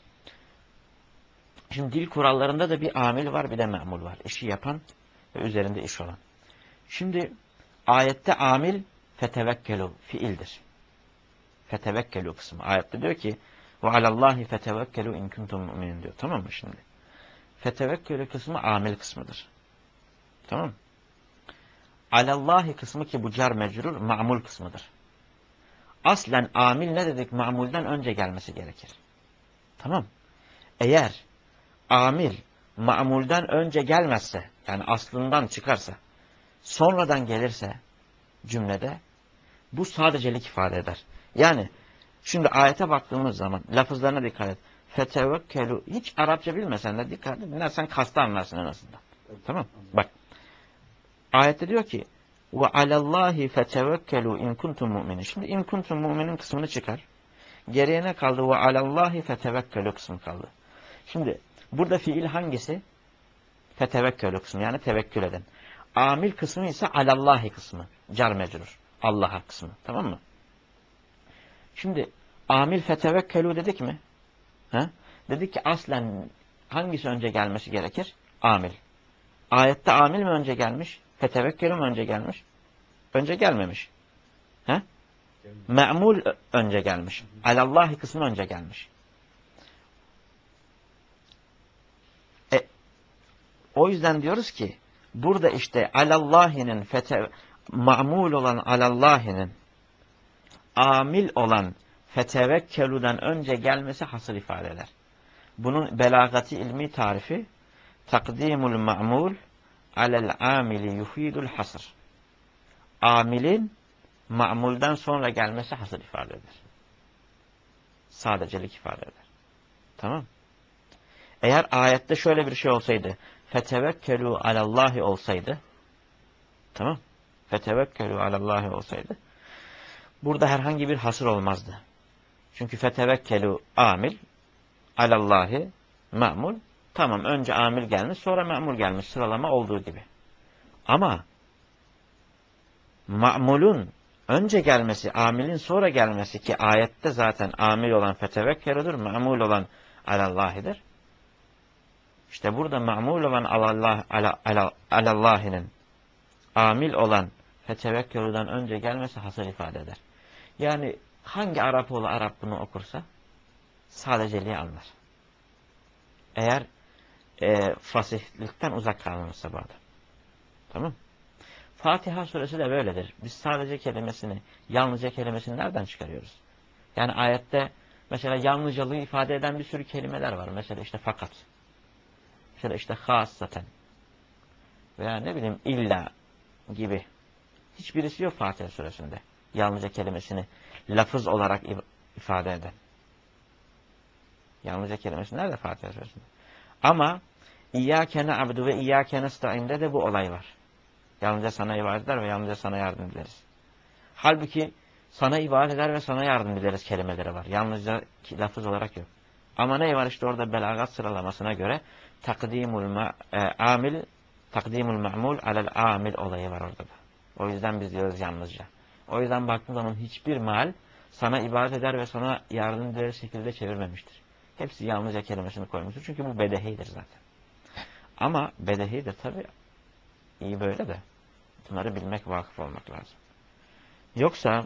Şimdi dil kurallarında da bir amil var bir de me'mul var. İşi yapan ve üzerinde iş olan. Şimdi ayette amil fetevekkelu fiildir. Fetevekkelu kısmı. Ayette diyor ki ve alallahi fetevekkelu in kuntum mu'minin diyor. Tamam mı şimdi? Fetevekkülü kısmı amil kısmıdır. Tamam mı? Alallahi kısmı ki bu car mecrur ma'mul kısmıdır. Aslen amil ne dedik? Ma'mulden önce gelmesi gerekir. Tamam. Eğer amil ma'mulden önce gelmezse yani aslından çıkarsa sonradan gelirse cümlede bu sadecelik ifade eder. Yani şimdi ayete baktığımız zaman lafızlarına dikkat et. Fetevekkelu hiç Arapça bilmesen de dikkat et. Dinlersen kastı anlarsın en azından. Tamam. Bak. Ayette diyor ki ve alallahi fetevekkelu in kuntum mu'minin. Şimdi in kuntum mu'minin kısmını çıkar. Geriye ne kaldı? Ve alallahi fetevekkelu kısmı kaldı. Şimdi burada fiil hangisi? Fetevekkelu kısmı yani tevekkül eden. Amil kısmı ise alallahi kısmı. Car mecrur. Allah'a kısmı. Tamam mı? Şimdi amil fetevekkelu dedik mi? Ha? Dedik ki aslen hangisi önce gelmesi gerekir? Amil. Ayette amil mi önce gelmiş? Fetevekkelu mu önce gelmiş? Önce gelmemiş. He? Me'mul önce gelmiş. Alallahi kısmı önce gelmiş. E, o yüzden diyoruz ki burada işte alallahinin fete ma'mul olan alallahinin amil olan fetevekkelu'dan önce gelmesi hasır ifade eder. Bunun belagati ilmi tarifi takdimul ma'mul alel amili yufidul hasır. Amilin ma'mulden sonra gelmesi hasır ifade eder. Sadecelik ifade eder. Tamam. Eğer ayette şöyle bir şey olsaydı fetevekkelu alallahi olsaydı tamam. Fetevekkelu alallahi olsaydı burada herhangi bir hasır olmazdı. Çünkü fetevekkelu amil alallahi ma'mul Tamam, önce amil gelmiş, sonra me'mul gelmiş, sıralama olduğu gibi. Ama ma'mulun önce gelmesi, amilin sonra gelmesi, ki ayette zaten amil olan fetevekkeludur, ma'mul olan alallahidir. İşte burada ma'mul olan alallah, ala, ala, alallahinin amil olan fetevekkeludan önce gelmesi hasır ifade eder. Yani hangi Arapoğlu Arap bunu okursa sadeceliği anlar. Eğer e, fasihlikten uzak kalmamışsa bu adam. Tamam. Fatiha suresi de böyledir. Biz sadece kelimesini, yalnızca kelimesini nereden çıkarıyoruz? Yani ayette mesela yalnızcalığı ifade eden bir sürü kelimeler var. Mesela işte fakat. Mesela işte hassaten. Veya ne bileyim illa gibi. Hiçbirisi yok Fatiha suresinde. Yalnızca kelimesini lafız olarak ifade eden. Yalnızca kelimesi nerede Fatiha suresinde? Ama İyyâke na'budu ve İyyâke nestaîn'de de bu olay var. Yalnızca sana ibadet eder ve yalnızca sana yardım ederiz. Halbuki sana ibadet eder ve sana yardım ederiz kelimeleri var. Yalnızca lafız olarak yok. Ama ne var işte orada belagat sıralamasına göre takdimul ma, e, amil takdimul ma'mul alel amil olayı var orada da. O yüzden biz diyoruz yalnızca. O yüzden baktığın zaman hiçbir mal sana ibadet eder ve sana yardım eder şekilde çevirmemiştir. Hepsi yalnızca kelimesini koymuştur. Çünkü bu bedehidir zaten. Ama bedehi de tabii iyi böyle de. Bunları bilmek, vakıf olmak lazım. Yoksa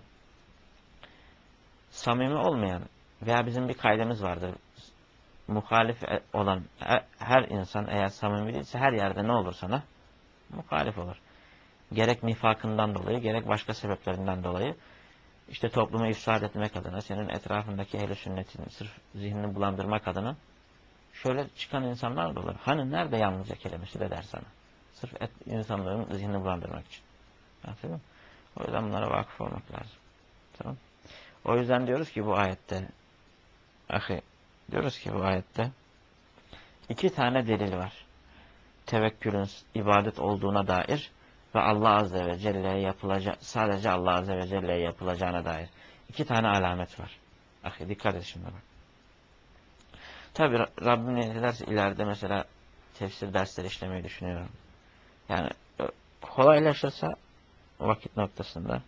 samimi olmayan veya bizim bir kaydımız vardır. Muhalif olan her insan eğer samimi değilse her yerde ne olur sana? Muhalif olur. Gerek nifakından dolayı, gerek başka sebeplerinden dolayı işte toplumu ifsad etmek adına, senin etrafındaki ehl-i sünnetin sırf zihnini bulandırmak adına şöyle çıkan insanlar da olur. Hani nerede yalnızca kelimesi de der sana. Sırf et, insanların zihnini bulandırmak için. Anladın mı? O yüzden bunlara vakıf olmak lazım. Tamam. O yüzden diyoruz ki bu ayette ahi, diyoruz ki bu ayette iki tane delil var. Tevekkülün ibadet olduğuna dair ve Allah Azze ve Celle'ye yapılacak, sadece Allah Azze ve Celle'ye yapılacağına dair. İki tane alamet var. Ahi, dikkat et şimdi bak. Tabi Rabbim ne ederse ileride mesela tefsir dersleri işlemeyi düşünüyorum. Yani kolaylaşırsa vakit noktasında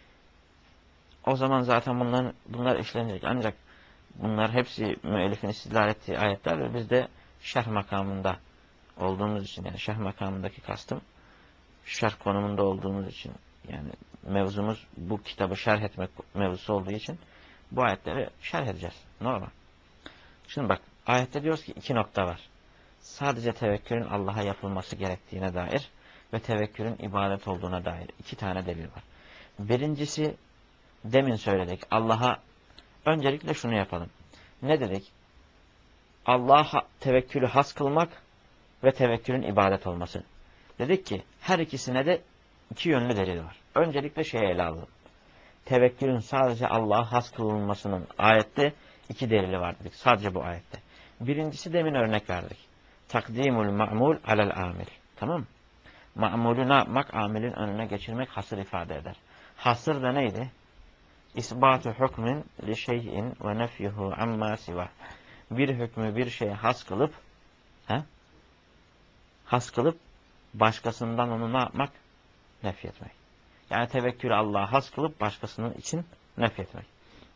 o zaman zaten bunların, bunlar işlenecek. Ancak bunlar hepsi müellifin istidlal ettiği ayetler ve biz de şerh makamında olduğumuz için, yani şerh makamındaki kastım şerh konumunda olduğumuz için, yani mevzumuz bu kitabı şerh etmek mevzusu olduğu için bu ayetleri şerh edeceğiz. Normal. Şimdi bak, ayette diyoruz ki iki nokta var. Sadece tevekkülün Allah'a yapılması gerektiğine dair ve tevekkülün ibadet olduğuna dair iki tane delil var. Birincisi demin söyledik. Allah'a öncelikle şunu yapalım. Ne dedik? Allah'a tevekkülü has kılmak ve tevekkülün ibadet olması. Dedik ki her ikisine de iki yönlü delil var. Öncelikle şeye ele alalım. Tevekkülün sadece Allah'a has kılınmasının ayette iki delili var dedik. Sadece bu ayette. Birincisi demin örnek verdik. Takdimul ma'mul alel amil. Tamam mı? Ma'mulü ne yapmak? Amilin önüne geçirmek hasır ifade eder. Hasır da neydi? İsbatu hukmin li şeyin ve nefyuhu amma siva. Bir hükmü bir şeye has kılıp he? has kılıp başkasından onu ne yapmak? Nefyetmek. Yani tevekkülü Allah'a has kılıp başkasının için nefyetmek.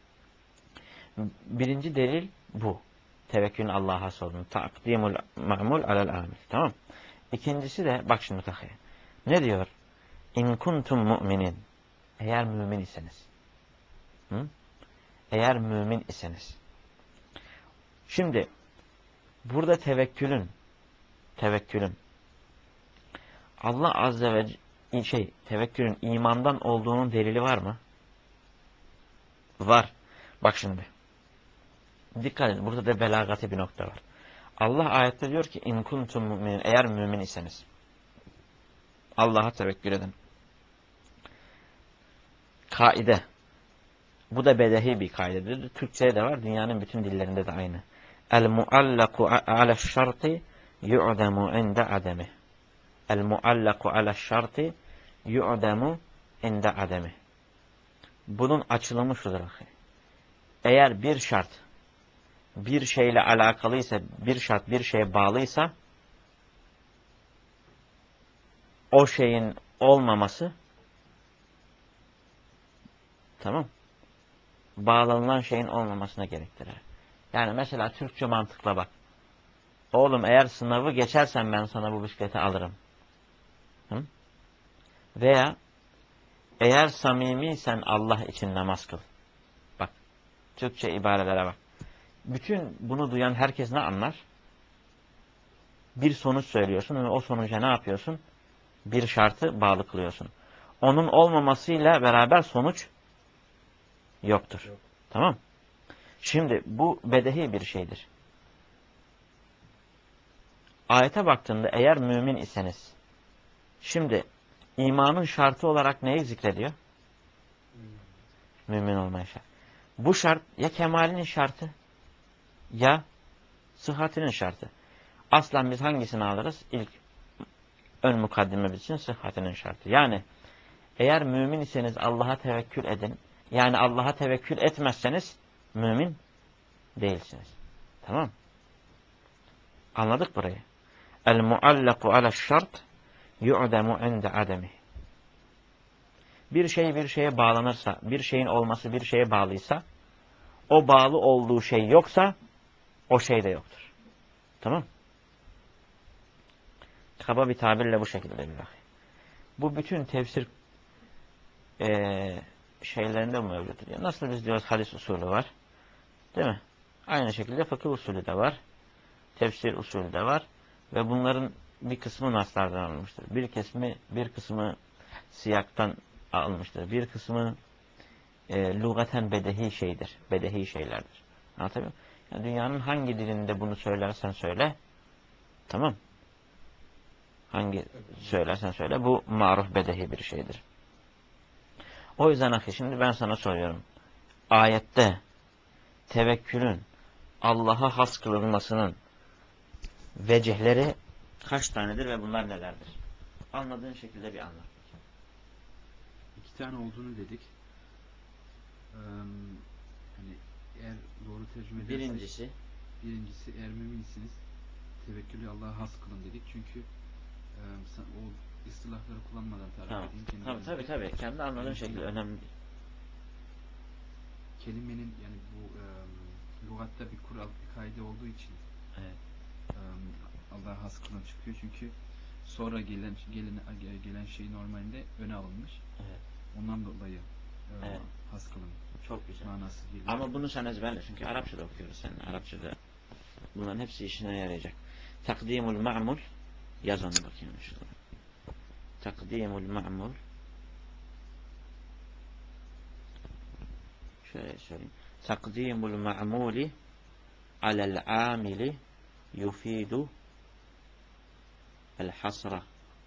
Birinci delil bu. Tevekkülün Allah'a has olduğunu. Takdimul ma'mul alel amil. Tamam. İkincisi de bak şimdi takıya. Ne diyor? İn kuntum mu'minin. Eğer mümin iseniz. Hı? Eğer mümin iseniz. Şimdi burada tevekkülün tevekkülün Allah Azze ve şey tevekkülün imandan olduğunun delili var mı? Var. Bak şimdi. Dikkat edin. Burada da belagati bir nokta var. Allah ayette diyor ki in kuntum mu'minin. Eğer mümin iseniz. Allah'a tevekkül edin. Kaide. Bu da bedehi bir kaidedir. Türkçe'de de var. Dünyanın bütün dillerinde de aynı. El muallaku ala şartı yu'demu inde ademi. El muallaku ala şartı yu'demu inde ademi. Bunun açılımı şudur. Eğer bir şart bir şeyle alakalıysa, bir şart bir şeye bağlıysa o şeyin olmaması, tamam, bağlanılan şeyin olmamasına gerektirir. Yani mesela Türkçe mantıkla bak. Oğlum eğer sınavı geçersen ben sana bu bisikleti alırım. Hı? Veya eğer samimiysen Allah için namaz kıl. Bak, Türkçe ibarelere bak. Bütün bunu duyan herkes ne anlar? Bir sonuç söylüyorsun ve o sonuca ne yapıyorsun? Bir şartı bağlı kılıyorsun. Onun olmamasıyla beraber sonuç yoktur. Yok. Tamam. Şimdi bu bedehi bir şeydir. Ayete baktığında eğer mümin iseniz, şimdi imanın şartı olarak neyi zikrediyor? Hmm. Mümin olmayı şart. Bu şart ya kemalinin şartı ya sıhhatinin şartı. Aslen biz hangisini alırız? İlk ön mukaddimemiz için sıhhatinin şartı. Yani eğer mümin iseniz Allah'a tevekkül edin. Yani Allah'a tevekkül etmezseniz mümin değilsiniz. Tamam. Anladık burayı. El muallaku ala şart yu'demu inde ademi. Bir şey bir şeye bağlanırsa, bir şeyin olması bir şeye bağlıysa, o bağlı olduğu şey yoksa, o şey de yoktur. Tamam. Kaba bir tabirle bu şekilde bir bakayım. Bu bütün tefsir ee, şeylerinde mevcuttur. Yani nasıl biz diyoruz hadis usulü var. Değil mi? Aynı şekilde fıkıh usulü de var. Tefsir usulü de var. Ve bunların bir kısmı naslardan alınmıştır. Bir kısmı, bir kısmı siyaktan alınmıştır. Bir kısmı e, lugaten bedehi şeydir. Bedehi şeylerdir. Anlatabiliyor muyum? Yani dünyanın hangi dilinde bunu söylersen söyle, tamam. Hangi söylersen söyle, bu maruf bedehi bir şeydir. O yüzden ahi, şimdi ben sana soruyorum. Ayette tevekkülün Allah'a has kılınmasının vecihleri kaç tanedir ve bunlar nelerdir? Anladığın şekilde bir anlat. İki tane olduğunu dedik. Ee, hani eğer doğru tercüme edersek, birincisi birincisi eğer müminsiniz tevekkülü Allah'a has kılın dedik. Çünkü e, sen o istilahları kullanmadan tarif tamam. edeyim. Tabii tabii tabii. Kendi anladığın yani, şekilde önemli. Kelimenin yani bu e, lügatta bir kural, bir kaide olduğu için evet. e, Allah'a has kılın çıkıyor. Çünkü sonra gelen gelen gelen şey normalde öne alınmış. Evet. Ondan dolayı e, evet. has kılın. Çok güzel. Manası geliyor. Ama bunu sen ezberle. Çünkü Arapçada okuyoruz sen. Arapçada bunların hepsi işine yarayacak. Takdimul ma'mul yaz onu bakayım. Şurada. Takdimul ma'mul şöyle söyleyeyim. Takdimul ma'muli alel amili yufidu el hasra.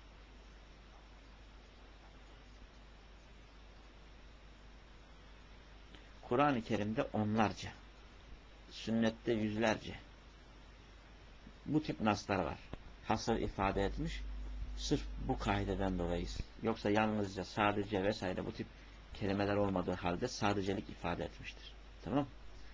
Kur'an-ı Kerim'de onlarca, sünnette yüzlerce bu tip naslar var. Hasır ifade etmiş. Sırf bu kaideden dolayı. Yoksa yalnızca, sadece vesaire bu tip kelimeler olmadığı halde sadecelik ifade etmiştir. Tamam?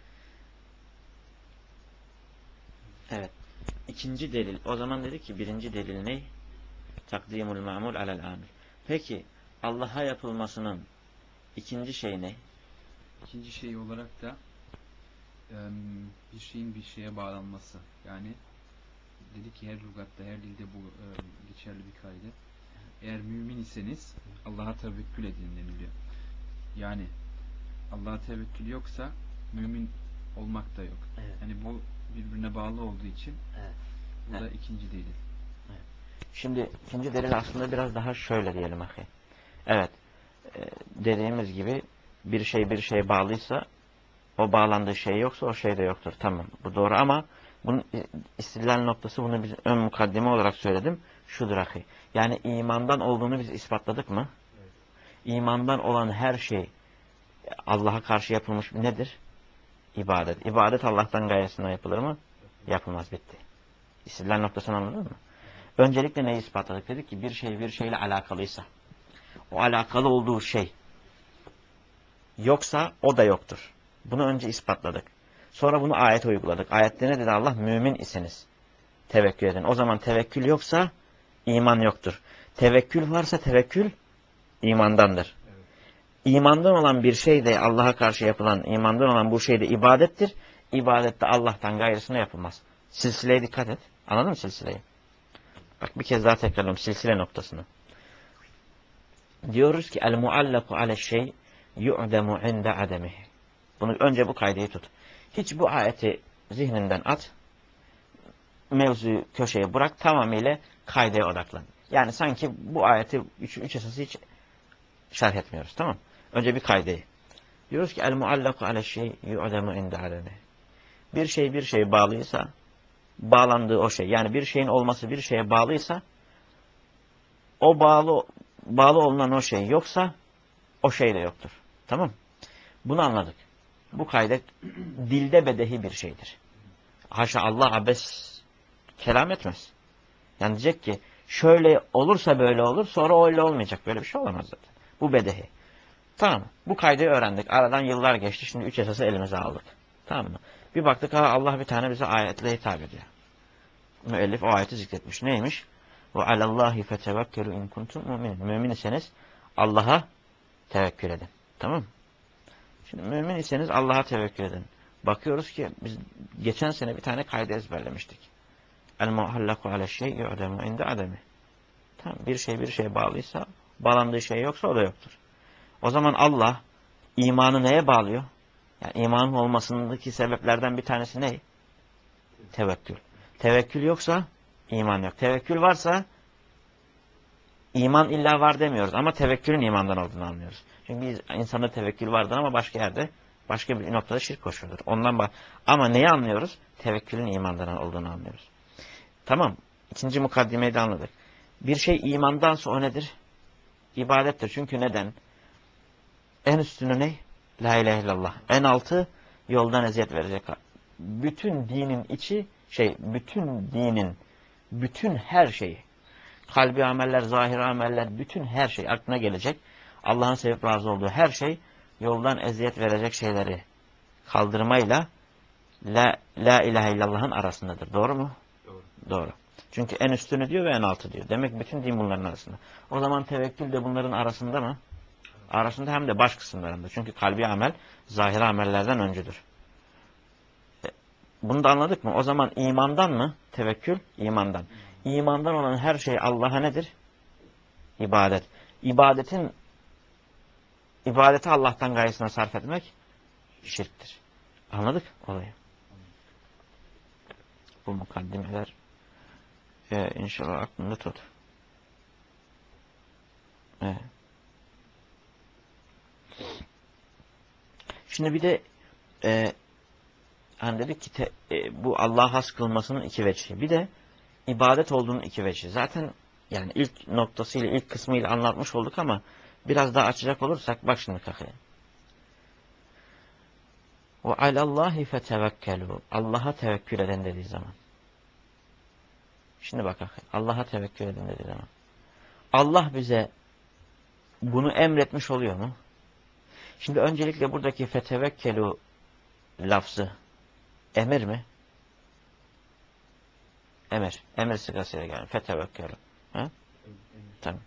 Evet. İkinci delil. O zaman dedik ki birinci delil ne? Takdimul ma'mul alel amil. Peki Allah'a yapılmasının ikinci şey ne? İkinci şey olarak da bir şeyin bir şeye bağlanması. Yani dedik ki her lügatta, her dilde bu e, geçerli bir kaide. Eğer mümin iseniz Allah'a tevekkül edin deniliyor. Yani Allah'a tevekkül yoksa mümin olmak da yok. Evet. Yani bu birbirine bağlı olduğu için evet. bu da evet. ikinci delil. Evet. Şimdi ikinci delil aslında biraz daha şöyle diyelim ahi. Evet. E, dediğimiz gibi bir şey bir şeye bağlıysa o bağlandığı şey yoksa o şey de yoktur. Tamam. Bu doğru ama bunun istidlal noktası, bunu biz ön mukaddime olarak söyledim. Şudur ahi. Yani imandan olduğunu biz ispatladık mı? Evet. İmandan olan her şey Allah'a karşı yapılmış nedir? İbadet. İbadet Allah'tan gayesinden yapılır mı? Yapılmaz. Bitti. İstidlal noktasını anladın mı? Öncelikle neyi ispatladık? Dedik ki bir şey bir şeyle alakalıysa, o alakalı olduğu şey yoksa o da yoktur. Bunu önce ispatladık. Sonra bunu ayete uyguladık. Ayette ne dedi Allah? Mümin iseniz tevekkül edin. O zaman tevekkül yoksa iman yoktur. Tevekkül varsa tevekkül imandandır. Evet. İmandan olan bir şey de Allah'a karşı yapılan, imandan olan bu şey de ibadettir. İbadette Allah'tan gayrısına yapılmaz. Silsileye dikkat et. Anladın mı silsileyi? Bak bir kez daha tekrarlıyorum silsile noktasını. Diyoruz ki el muallaku ale şey yu'demu inde ademihi. Bunu önce bu kaydeyi tut. Hiç bu ayeti zihninden at. Mevzuyu köşeye bırak. Tamamıyla kaydeye odaklan. Yani sanki bu ayeti üç, üç esası hiç şerh etmiyoruz. Tamam. Önce bir kaydeyi. Diyoruz ki el muallaku ale şey yu'demu inde ademihi. Bir şey bir şeye bağlıysa, bağlandığı o şey, yani bir şeyin olması bir şeye bağlıysa, o bağlı bağlı olunan o şey yoksa, o şey de yoktur. Tamam. Bunu anladık. Bu kaydet dilde bedehi bir şeydir. Haşa Allah abes kelam etmez. Yani diyecek ki şöyle olursa böyle olur, sonra öyle olmayacak. Böyle bir şey olamaz zaten. Bu bedehi. Tamam. Bu kaydı öğrendik. Aradan yıllar geçti. Şimdi üç esası elimize aldık. Tamam mı? Bir baktık ha Allah bir tane bize ayetle hitap ediyor. Müellif o ayeti zikretmiş. Neymiş? Ve alallahi fetevekkelu in kuntum müminin. Mümin iseniz Allah'a tevekkül edin. Tamam mı? Şimdi mümin iseniz Allah'a tevekkül edin. Bakıyoruz ki biz geçen sene bir tane kaydı ezberlemiştik. El muhallaku ale şey yu'demu inde ademi. Tamam. Bir şey bir şeye bağlıysa, bağlandığı şey yoksa o da yoktur. O zaman Allah imanı neye bağlıyor? Yani imanın olmasındaki sebeplerden bir tanesi ne? Tevekkül. Tevekkül yoksa iman yok. Tevekkül varsa iman illa var demiyoruz ama tevekkülün imandan olduğunu anlıyoruz. Çünkü biz, insanda tevekkül vardır ama başka yerde, başka bir noktada şirk koşuyordur. Ondan bak. Ama neyi anlıyoruz? Tevekkülün imandan olduğunu anlıyoruz. Tamam. İkinci mukaddimeyi de anladık. Bir şey imandansa o nedir? İbadettir. Çünkü neden? En üstünü ne? La ilahe illallah. En altı yoldan eziyet verecek. Bütün dinin içi şey, bütün dinin, bütün her şeyi, kalbi ameller, zahir ameller, bütün her şey aklına gelecek. Allah'ın sevip razı olduğu her şey yoldan eziyet verecek şeyleri kaldırmayla la, la ilahe illallah'ın arasındadır. Doğru mu? Doğru. Doğru. Çünkü en üstünü diyor ve en altı diyor. Demek bütün din bunların arasında. O zaman tevekkül de bunların arasında mı? Arasında hem de baş kısımlarında. Çünkü kalbi amel zahir amellerden öncüdür. Bunu da anladık mı? O zaman imandan mı? Tevekkül imandan. İmandan olan her şey Allah'a nedir? İbadet. İbadetin ibadeti Allah'tan gayesine sarf etmek şirktir. Anladık olayı. Bu mukaddimeler e, inşallah aklında tut. Evet. Şimdi bir de e, hani dedik ki te, e, bu Allah'a has kılmasının iki vecihi. Bir de ibadet olduğunun iki vecihi. Zaten yani ilk noktasıyla, ilk kısmıyla anlatmış olduk ama biraz daha açacak olursak bak şimdi kakaya. Ve alallahi fetevekkelu. Allah'a tevekkül edin dediği zaman. Şimdi bak Allah'a tevekkül edin dediği zaman. Allah bize bunu emretmiş oluyor mu? Şimdi öncelikle buradaki fetevekkelu lafzı emir mi? Emir. Emir sigasıyla geldi. Fetevekkelu. Ha? Tamam.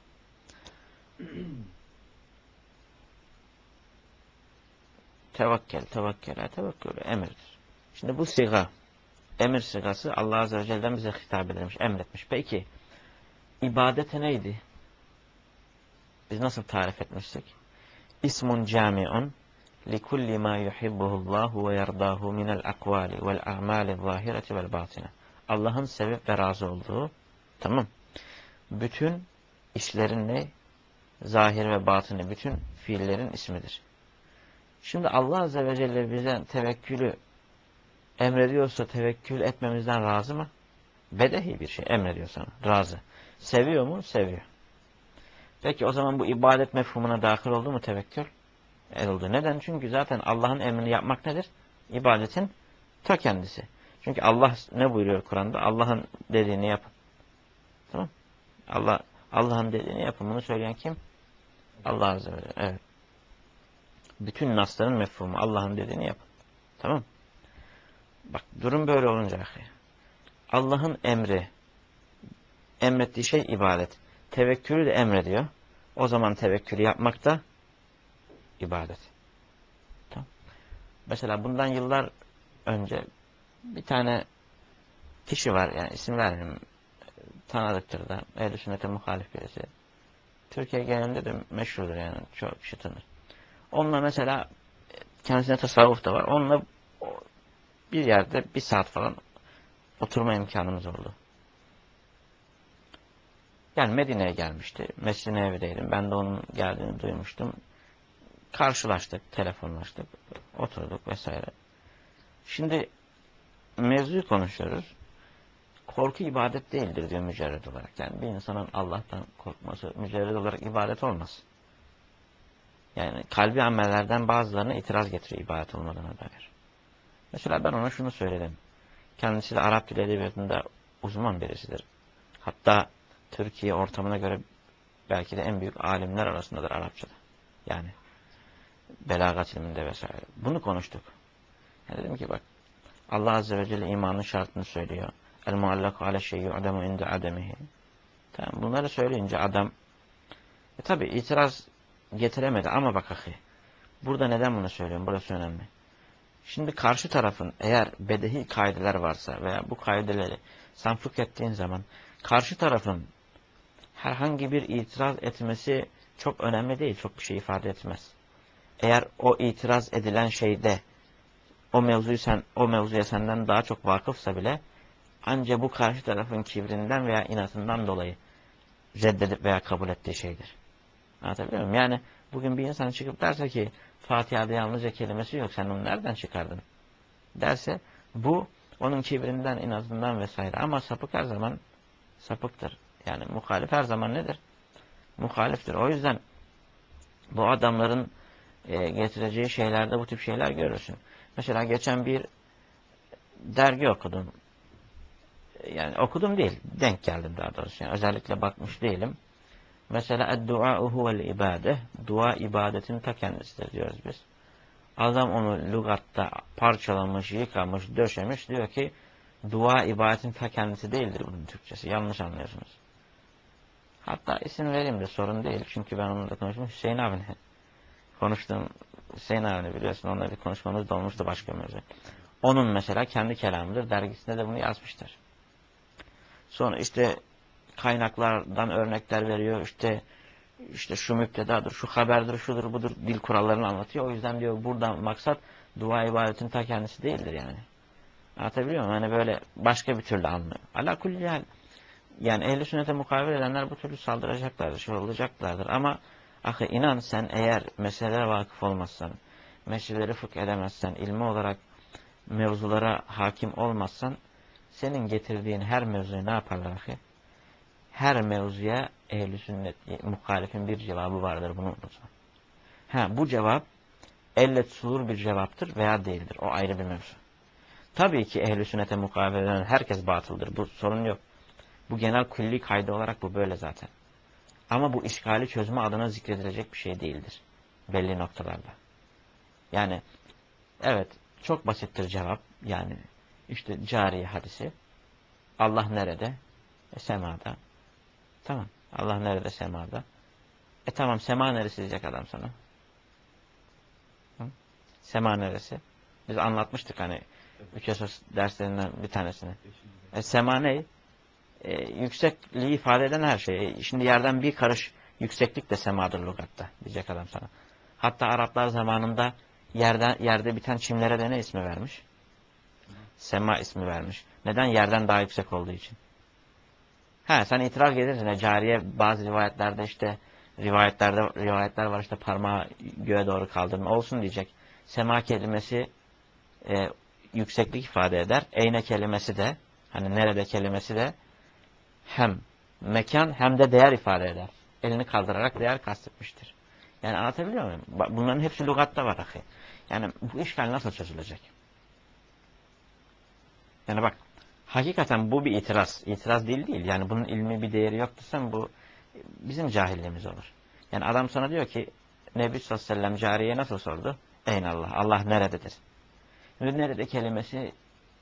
Tevekkel, tevekkele, tevekkül emirdir. Şimdi bu siga, emir sigası Allah Azze ve Celle'den bize hitap edilmiş, emretmiş. Peki, ibadete neydi? Biz nasıl tarif etmiştik? İsmun cami'un likulli ma yuhibbuhullahu ve yerdahu minel akvali vel a'mali zahireti vel batine. Allah'ın sevip ve razı olduğu, tamam. Bütün işlerin ne? Zahir ve batını, bütün fiillerin ismidir. Şimdi Allah Azze ve Celle bize tevekkülü emrediyorsa tevekkül etmemizden razı mı? Bedehi bir şey emrediyor sana. Razı. Seviyor mu? Seviyor. Peki o zaman bu ibadet mefhumuna dahil oldu mu tevekkül? El oldu. Neden? Çünkü zaten Allah'ın emrini yapmak nedir? İbadetin ta kendisi. Çünkü Allah ne buyuruyor Kur'an'da? Allah'ın dediğini yapın. Tamam. Allah Allah'ın dediğini yapın. Bunu söyleyen kim? Allah Azze ve Celle. Evet. Bütün nasların mefhumu. Allah'ın dediğini yapın. Tamam. Bak durum böyle olunca Allah'ın emri, emrettiği şey ibadet. Tevekkülü de emrediyor. O zaman tevekkülü yapmak da ibadet. Tamam. Mesela bundan yıllar önce bir tane kişi var, yani isim vermeyeyim, tanıdıktır da, ehl-i sünnete muhalif birisi. Türkiye genelinde de meşhurdur, yani çok kişi tanır. Onunla mesela kendisine tasavvuf da var. Onunla bir yerde bir saat falan oturma imkanımız oldu. Yani Medine'ye gelmişti. Mescid-i Nebevi'deydim. Ben de onun geldiğini duymuştum. Karşılaştık, telefonlaştık, oturduk vesaire. Şimdi mevzuyu konuşuyoruz. Korku ibadet değildir diyor mücerred olarak. Yani bir insanın Allah'tan korkması mücerred olarak ibadet olmaz. Yani kalbi amellerden bazılarına itiraz getiriyor ibadet olmadığına dair. Mesela ben ona şunu söyledim. Kendisi de Arap dili edebiyatında uzman birisidir. Hatta Türkiye ortamına göre belki de en büyük alimler arasındadır Arapçada. Yani belagat ilminde vesaire. Bunu konuştuk. Yani dedim ki bak, Allah Azze ve Celle imanın şartını söylüyor. El muallaku ale şey'i yu'demu inde ademihi. Tamam, bunları söyleyince adam e tabi itiraz getiremedi ama bak ahi. Burada neden bunu söylüyorum? Burası önemli. Şimdi karşı tarafın eğer bedehi kaideler varsa veya bu kaideleri sen fıkh ettiğin zaman karşı tarafın herhangi bir itiraz etmesi çok önemli değil. Çok bir şey ifade etmez. Eğer o itiraz edilen şeyde o mevzuyu sen o mevzuya senden daha çok vakıfsa bile ancak bu karşı tarafın kibrinden veya inatından dolayı reddedip veya kabul ettiği şeydir. Anlatabiliyor muyum? Yani bugün bir insan çıkıp derse ki Fatiha'da yalnızca kelimesi yok, sen onu nereden çıkardın derse bu onun kibrinden, inatından vesaire. Ama sapık her zaman sapıktır. Yani muhalif her zaman nedir? Muhaliftir. O yüzden bu adamların e, getireceği şeylerde bu tip şeyler görürsün. Mesela geçen bir dergi okudum. Yani okudum değil, denk geldim daha doğrusu. Yani özellikle bakmış değilim. Mesela "Ed-duâ'u huvel ibâdeh." Dua ibadetin ta kendisidir diyoruz biz. Adam onu lügatta parçalamış, yıkamış, döşemiş. Diyor ki dua ibadetin ta kendisi değildir bunun Türkçesi. Yanlış anlıyorsunuz. Hatta isim vereyim de sorun değil. Çünkü ben onunla konuştum. Hüseyin abine konuştuğum Hüseyin abine biliyorsun. Onunla bir konuşmamız da olmuştu başka mevzu. Onun mesela kendi kelamıdır. Dergisinde de bunu yazmışlar. Sonra işte kaynaklardan örnekler veriyor. İşte işte şu müptedadır, şu haberdir, şudur, budur dil kurallarını anlatıyor. O yüzden diyor buradan maksat dua ibadetin ta kendisi değildir yani. Anlatabiliyor muyum? Hani böyle başka bir türlü anlıyor. Ala kulli hal. Yani ehl-i sünnete mukavel edenler bu türlü saldıracaklardır, şey olacaklardır. Ama ahi inan sen eğer meselelere vakıf olmazsan, meseleleri fıkh edemezsen, ilmi olarak mevzulara hakim olmazsan, senin getirdiğin her mevzuya ne yaparlar ahi? Her mevzuya ehl-i sünnet muhalifin bir cevabı vardır, bunu unutma. Ha, bu cevap elle tutulur bir cevaptır veya değildir. O ayrı bir mevzu. Tabii ki ehl-i sünnete mukavel eden herkes batıldır. Bu sorun yok. Bu genel külli kaydı olarak bu böyle zaten. Ama bu işgali çözme adına zikredilecek bir şey değildir. Belli noktalarda. Yani evet çok basittir cevap. Yani işte cariye hadisi. Allah nerede? E, semada. Tamam. Allah nerede? Semada. E tamam, sema neresi diyecek adam sana? Hı? Sema neresi? Biz anlatmıştık hani üç esas derslerinden bir tanesini. E, sema ne? E, yüksekliği ifade eden her şey. E, şimdi yerden bir karış yükseklik de semadır lügatta diyecek adam sana. Hatta Araplar zamanında yerden yerde biten çimlere de ne ismi vermiş? Sema ismi vermiş. Neden? Yerden daha yüksek olduğu için. Ha, sen itiraz gelirsin. E, cariye bazı rivayetlerde işte rivayetlerde rivayetler var işte parmağı göğe doğru kaldırma olsun diyecek. Sema kelimesi e, yükseklik ifade eder. Eyne kelimesi de hani nerede kelimesi de hem mekan hem de değer ifade eder. Elini kaldırarak değer kastetmiştir. Yani anlatabiliyor muyum? Bunların hepsi lügatta var ahi. Yani bu işgal nasıl çözülecek? Yani bak hakikaten bu bir itiraz. İtiraz değil değil. Yani bunun ilmi bir değeri yok desem bu bizim cahilliğimiz olur. Yani adam sana diyor ki Nebi sallallahu aleyhi ve sellem cariyeye nasıl sordu? Eynallah. Allah nerededir? Ve nerede kelimesi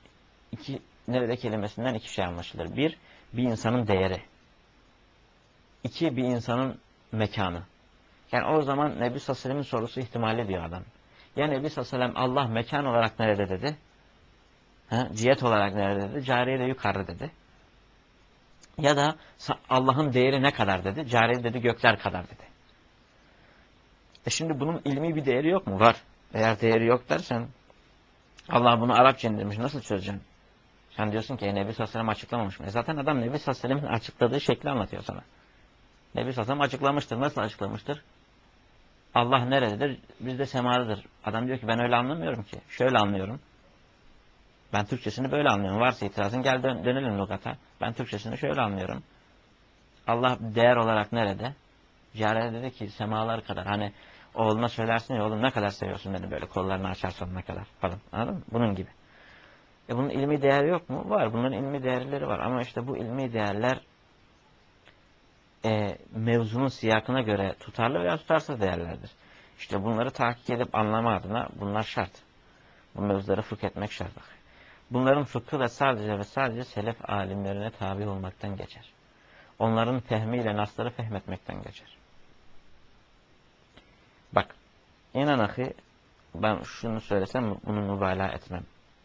iki nerede kelimesinden iki şey anlaşılır. Bir, bir insanın değeri. İki, bir insanın mekanı. Yani o zaman Nebi sallallahu aleyhi ve sellem'in sorusu ihtimali diyor adam. Ya Nebi sallallahu aleyhi ve sellem Allah mekan olarak nerede dedi? Ha, cihet olarak nerede dedi? Cariye de yukarı dedi. Ya da Allah'ın değeri ne kadar dedi? Cariye dedi gökler kadar dedi. E şimdi bunun ilmi bir değeri yok mu? Var. Eğer değeri yok dersen Allah bunu Arapça indirmiş. Nasıl çözeceksin? Sen diyorsun ki Nebi sallallahu aleyhi ve sellem açıklamamış mı? E zaten adam Nebi sallallahu aleyhi ve sellem'in açıkladığı şekli anlatıyor sana. Nebi sallallahu aleyhi ve sellem açıklamıştır. Nasıl açıklamıştır? Allah nerededir? Bizde semalıdır. Adam diyor ki ben öyle anlamıyorum ki. Şöyle anlıyorum. Ben Türkçesini böyle anlıyorum. Varsa itirazın gel dön dönelim lügata. Ben Türkçesini şöyle anlıyorum. Allah değer olarak nerede? Cariye dedi ki semalar kadar. Hani oğluna söylersin ya oğlum ne kadar seviyorsun beni böyle kollarını açarsan ne kadar falan. Anladın mı? Bunun gibi. E bunun ilmi değeri yok mu? Var. Bunların ilmi değerleri var. Ama işte bu ilmi değerler e, mevzunun siyakına göre tutarlı veya tutarsız değerlerdir. İşte bunları tahkik edip anlama adına bunlar şart. Bu mevzuları fıkh etmek şart. Bunların fıkhı da sadece ve sadece selef alimlerine tabi olmaktan geçer. Onların fehmiyle nasları fehmetmekten geçer. Bak, inan ahi, ben şunu söylesem bunu mübalağa etmem.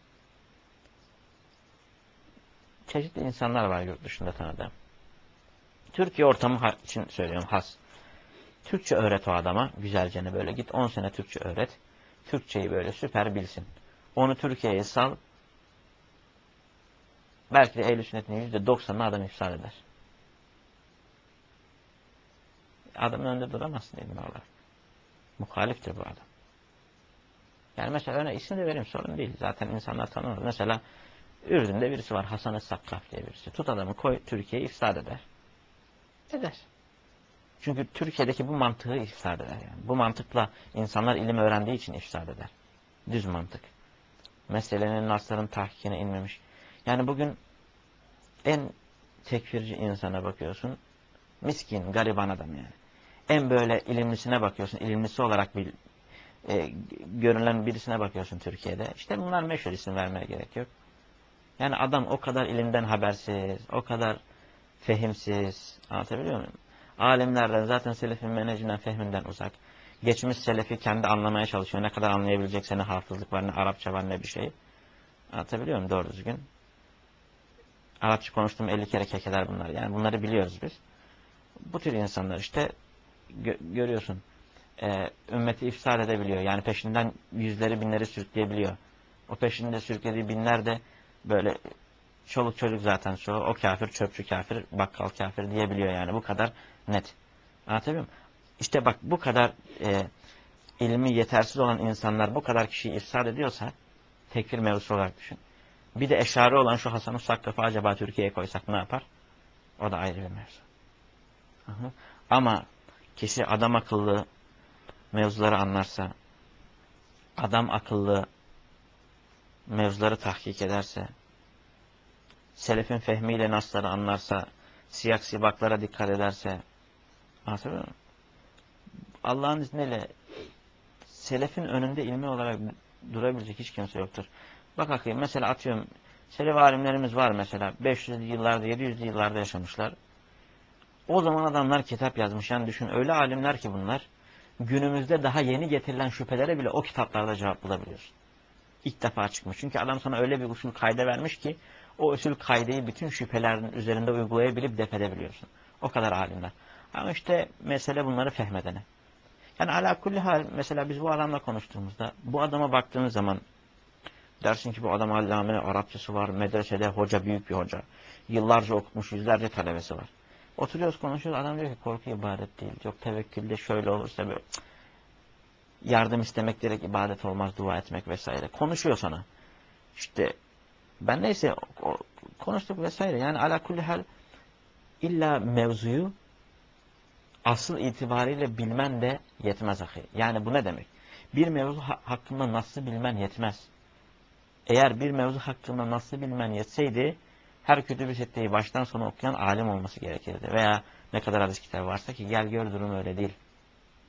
Çeşitli insanlar var yurt dışında tanıdığım. Türkiye ortamı için söylüyorum has. Türkçe öğret o adama güzelce böyle git on sene Türkçe öğret. Türkçeyi böyle süper bilsin. Onu Türkiye'ye sal. Belki de ehl-i sünnetin yüzde doksanını adam ifsad eder. Adamın önünde duramazsın ilmi olarak. Muhaliftir bu adam. Yani mesela öyle isim de vereyim sorun değil. Zaten insanlar tanımaz. Mesela Ürdün'de birisi var Hasan Es-Sakkaf diye birisi. Tut adamı koy Türkiye'yi ifsad eder. Eder. Çünkü Türkiye'deki bu mantığı ifsad eder. Yani. Bu mantıkla insanlar ilim öğrendiği için ifsad eder. Düz mantık. Meselenin nasların tahkikine inmemiş. Yani bugün en tekfirci insana bakıyorsun. Miskin, gariban adam yani. En böyle ilimlisine bakıyorsun. İlimlisi olarak bir e, görülen birisine bakıyorsun Türkiye'de. İşte bunlar meşhur, isim vermeye gerek yok. Yani adam o kadar ilimden habersiz, o kadar fehimsiz. Anlatabiliyor muyum? Alimlerden zaten selefin menecinden, fehminden uzak. Geçmiş selefi kendi anlamaya çalışıyor. Ne kadar anlayabilecekse ne hafızlık var, ne Arapça var, ne bir şey. Anlatabiliyor muyum? Doğru düzgün. Arapça konuştuğum elli kere kekeler bunlar. Yani bunları biliyoruz biz. Bu tür insanlar işte gö görüyorsun. E, ümmeti ifsad edebiliyor. Yani peşinden yüzleri binleri sürükleyebiliyor. O peşinde sürüklediği binler de böyle çoluk çocuk zaten çoğu. O kafir, çöpçü kafir, bakkal kafir diyebiliyor yani. Bu kadar net. Anlatabiliyor muyum? İşte bak bu kadar e, ilmi yetersiz olan insanlar bu kadar kişiyi ifsad ediyorsa tekfir mevzusu olarak düşün. Bir de eşari olan şu Hasan-ı Sakkaf'ı acaba Türkiye'ye koysak ne yapar? O da ayrı bir mevzu. Aha. Ama kişi adam akıllı mevzuları anlarsa, adam akıllı mevzuları tahkik ederse, selefin fehmiyle nasları anlarsa, siyak sibaklara dikkat ederse, anlatabiliyor muyum? Allah'ın izniyle selefin önünde ilmi olarak durabilecek hiç kimse yoktur. Bak bakayım mesela atıyorum, selef alimlerimiz var mesela, beş yüzlü yıllarda, yedi yüzlü yıllarda yaşamışlar. O zaman adamlar kitap yazmış. Yani düşün öyle alimler ki bunlar, günümüzde daha yeni getirilen şüphelere bile o kitaplarda cevap bulabiliyorsun. İlk defa çıkmış. Çünkü adam sana öyle bir usul kayda vermiş ki o usul kaydeyi bütün şüphelerin üzerinde uygulayabilip def edebiliyorsun. O kadar alimler. Ama işte mesele bunları fehmedene. Yani ala kulli hal mesela biz bu adamla konuştuğumuzda bu adama baktığınız zaman dersin ki bu adam allame, Arapçası var, medresede hoca, büyük bir hoca. Yıllarca okutmuş, yüzlerce talebesi var. Oturuyoruz konuşuyoruz adam diyor ki korku ibadet değil. Yok tevekkülde şöyle olursa böyle yardım istemek direkt ibadet olmaz, dua etmek vesaire. Konuşuyor sana. İşte ben neyse konuştuk vesaire. Yani ala kulli hal illa mevzuyu asıl itibariyle bilmen de yetmez ahi. Yani bu ne demek? Bir mevzu ha hakkında nasıl bilmen yetmez. Eğer bir mevzu hakkında nasıl bilmen yetseydi her kötü bir setteyi baştan sona okuyan alim olması gerekirdi. Veya ne kadar hadis kitabı varsa ki gel gör durum öyle değil.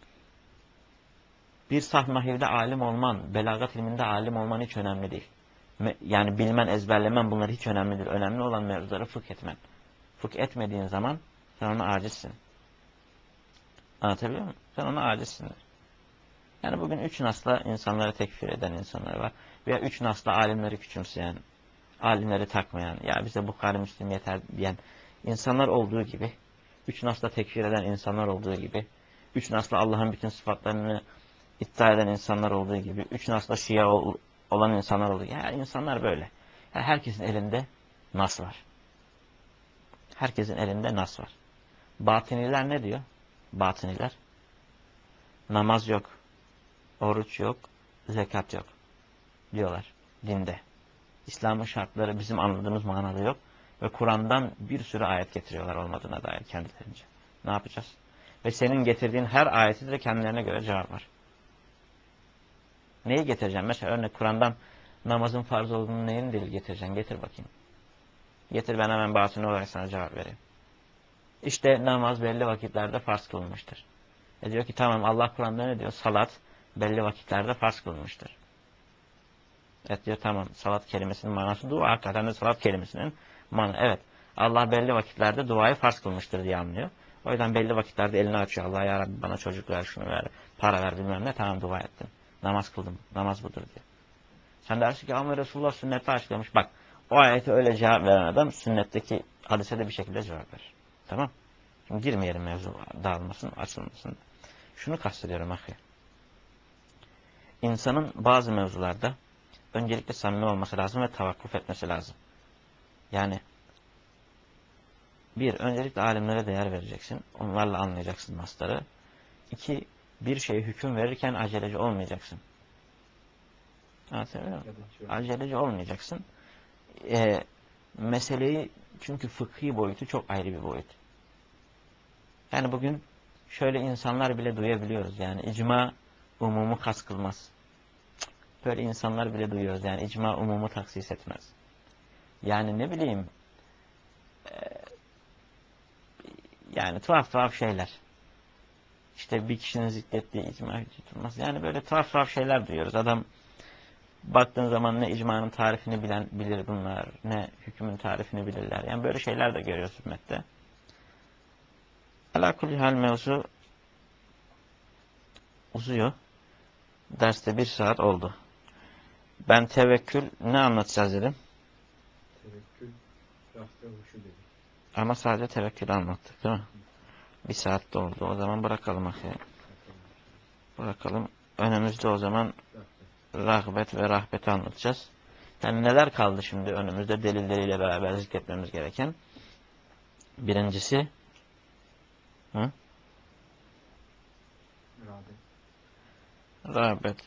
Bir sahih mahivde alim olman, belagat ilminde alim olman hiç önemli değil. Yani bilmen, ezberlemen bunlar hiç önemlidir. Önemli olan mevzuları fıkh etmen. Fıkh etmediğin zaman sen ona acizsin. Anlatabiliyor muyum? Sen ona acizsin. Yani bugün üç nasla insanları tekfir eden insanlar var. Veya üç nasla alimleri küçümseyen, alimleri takmayan, ya bize Bukhari Müslim yeter diyen insanlar olduğu gibi, üç nasla tekfir eden insanlar olduğu gibi, üç nasla Allah'ın bütün sıfatlarını iddia eden insanlar olduğu gibi, üç nasla Şia olan insanlar olduğu gibi. Yani insanlar böyle. Yani herkesin elinde nas var. Herkesin elinde nas var. Batiniler ne diyor? Batiniler, namaz yok, oruç yok, zekat yok diyorlar dinde. İslam'ın şartları bizim anladığımız manada yok. Ve Kur'an'dan bir sürü ayet getiriyorlar olmadığına dair kendilerince. Ne yapacağız? Ve senin getirdiğin her ayeti de kendilerine göre cevap var. Neyi getireceğim? Mesela örnek Kur'an'dan namazın farz olduğunu neyin delil getireceksin? Getir bakayım. Getir, ben hemen batini olarak sana cevap vereyim. İşte namaz belli vakitlerde farz kılınmıştır. E diyor ki tamam, Allah Kur'an'da ne diyor? Salat belli vakitlerde farz kılınmıştır. Evet diyor, tamam, salat kelimesinin manası dua. Hakikaten de salat kelimesinin manası. Evet, Allah belli vakitlerde duayı farz kılmıştır diye anlıyor. O yüzden belli vakitlerde elini açıyor. Allah ya Rabbi bana çocuk ver, şunu ver, para ver, bilmem ne. Tamam, dua ettim. Namaz kıldım. Namaz budur diyor. Sen dersin ki ama Resulullah sünnette açıklamış. Bak, o ayete öyle cevap veren adam sünnetteki hadise de bir şekilde cevap verir. Tamam. Şimdi girmeyelim mevzu dağılmasın, açılmasın. Şunu kastediyorum ahi. İnsanın bazı mevzularda öncelikle samimi olması lazım ve tavakkuf etmesi lazım. Yani bir, öncelikle alimlere değer vereceksin. Onlarla anlayacaksın nasları. İki, bir şeye hüküm verirken aceleci olmayacaksın. Anlatabiliyor muyum? Aceleci olmayacaksın. Ee, meseleyi, çünkü fıkhi boyutu çok ayrı bir boyut. Yani bugün şöyle insanlar bile duyabiliyoruz. Yani icma umumu kas kılmaz. Böyle insanlar bile duyuyoruz. Yani icma umumu taksis etmez. Yani ne bileyim, yani tuhaf tuhaf şeyler. İşte bir kişinin zikrettiği icma tutulmaz. Yani böyle tuhaf tuhaf şeyler duyuyoruz. Adam baktığın zaman ne icmanın tarifini bilen bilir bunlar, ne hükmün tarifini bilirler. Yani böyle şeyler de görüyoruz ümmette. Alâ kulli hal mevzu uzuyor. Derste bir saat oldu. Ben tevekkül ne anlatacağız dedim. Tevekkül, rah ve huşu dedik. Ama sadece tevekkül anlattık değil mi? Bir saat oldu. O zaman bırakalım ahi. Bırakalım. Önümüzde o zaman rahbet ve rahbeti anlatacağız. Yani neler kaldı şimdi önümüzde delilleriyle beraber zikretmemiz gereken? Birincisi hı? Rağbet. Rağbet.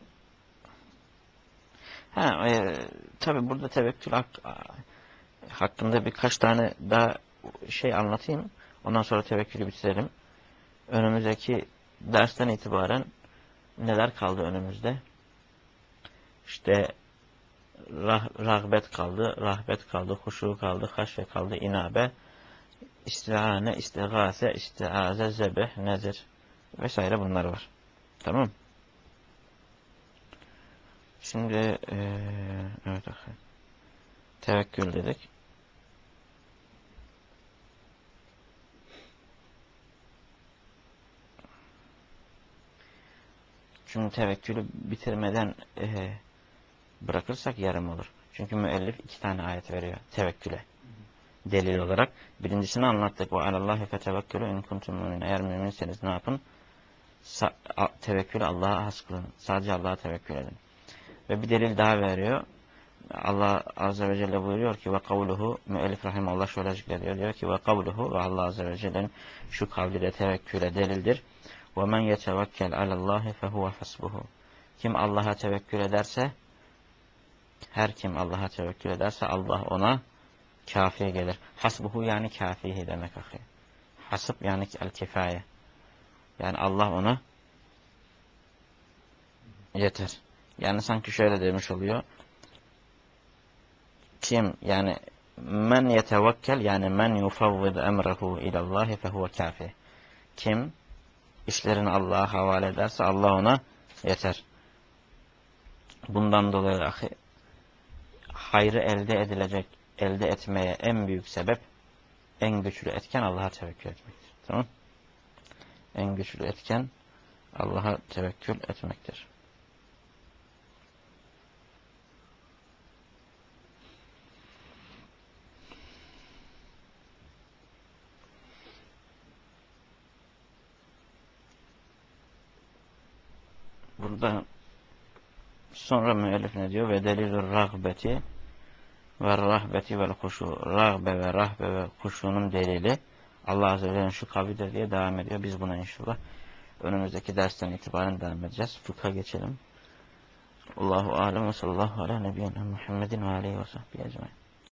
Ha, e, tabi burada tevekkül hak, hakkında birkaç tane daha şey anlatayım. Ondan sonra tevekkülü bitirelim. Önümüzdeki dersten itibaren neler kaldı önümüzde? İşte rah, rahbet kaldı, rahbet kaldı, huşu kaldı, haşye kaldı, inabe, istihane, istigase, istiaze, zebeh, nezir vesaire bunlar var. Tamam. Şimdi ee, evet, tevekkül dedik. Çünkü tevekkülü bitirmeden e, bırakırsak yarım olur. Çünkü müellif iki tane ayet veriyor tevekküle. Delil olarak. Birincisini anlattık. Ve alallahi fetevekkülü in kuntum mümin. Eğer müminseniz ne yapın? Sa tevekkülü Allah'a has kılın. Sadece Allah'a tevekkül edin. Ve bir delil daha veriyor. Allah Azze ve Celle buyuruyor ki ve kavluhu, müellif rahimallah şöyle zikrediyor. Diyor ki ve kavluhu, ve Allah Azze ve Celle'nin şu kavli de tevekküle delildir. Ve men yetevekkel alallahi fehuve hasbuhu. Kim Allah'a tevekkül ederse, her kim Allah'a tevekkül ederse Allah ona kafi gelir. Hasbuhu yani kafihi demek ahi. Hasıb yani el-kifaye. Yani Allah ona yeter. Yani sanki şöyle demiş oluyor. Kim yani men yetevekkel yani men yufavvid emrehu ilallahi fehuve kafi. Kim işlerini Allah'a havale ederse Allah ona yeter. Bundan dolayı ahi hayrı elde edilecek, elde etmeye en büyük sebep, en güçlü etken Allah'a tevekkül etmektir. Tamam? En güçlü etken Allah'a tevekkül etmektir. Burada sonra müellif ne diyor? Ve delilur rağbeti ve rahbeti vel huşu. Rağbe ve rahbe ve huşunun delili Allah Azze ve Celle'nin şu kavlidir diye devam ediyor. Biz buna inşallah önümüzdeki dersten itibaren devam edeceğiz. Fıkha geçelim. Allahu alem ve sallallahu ala nebiyyina Muhammedin ve aleyhi ve sahbihi ecmaîn.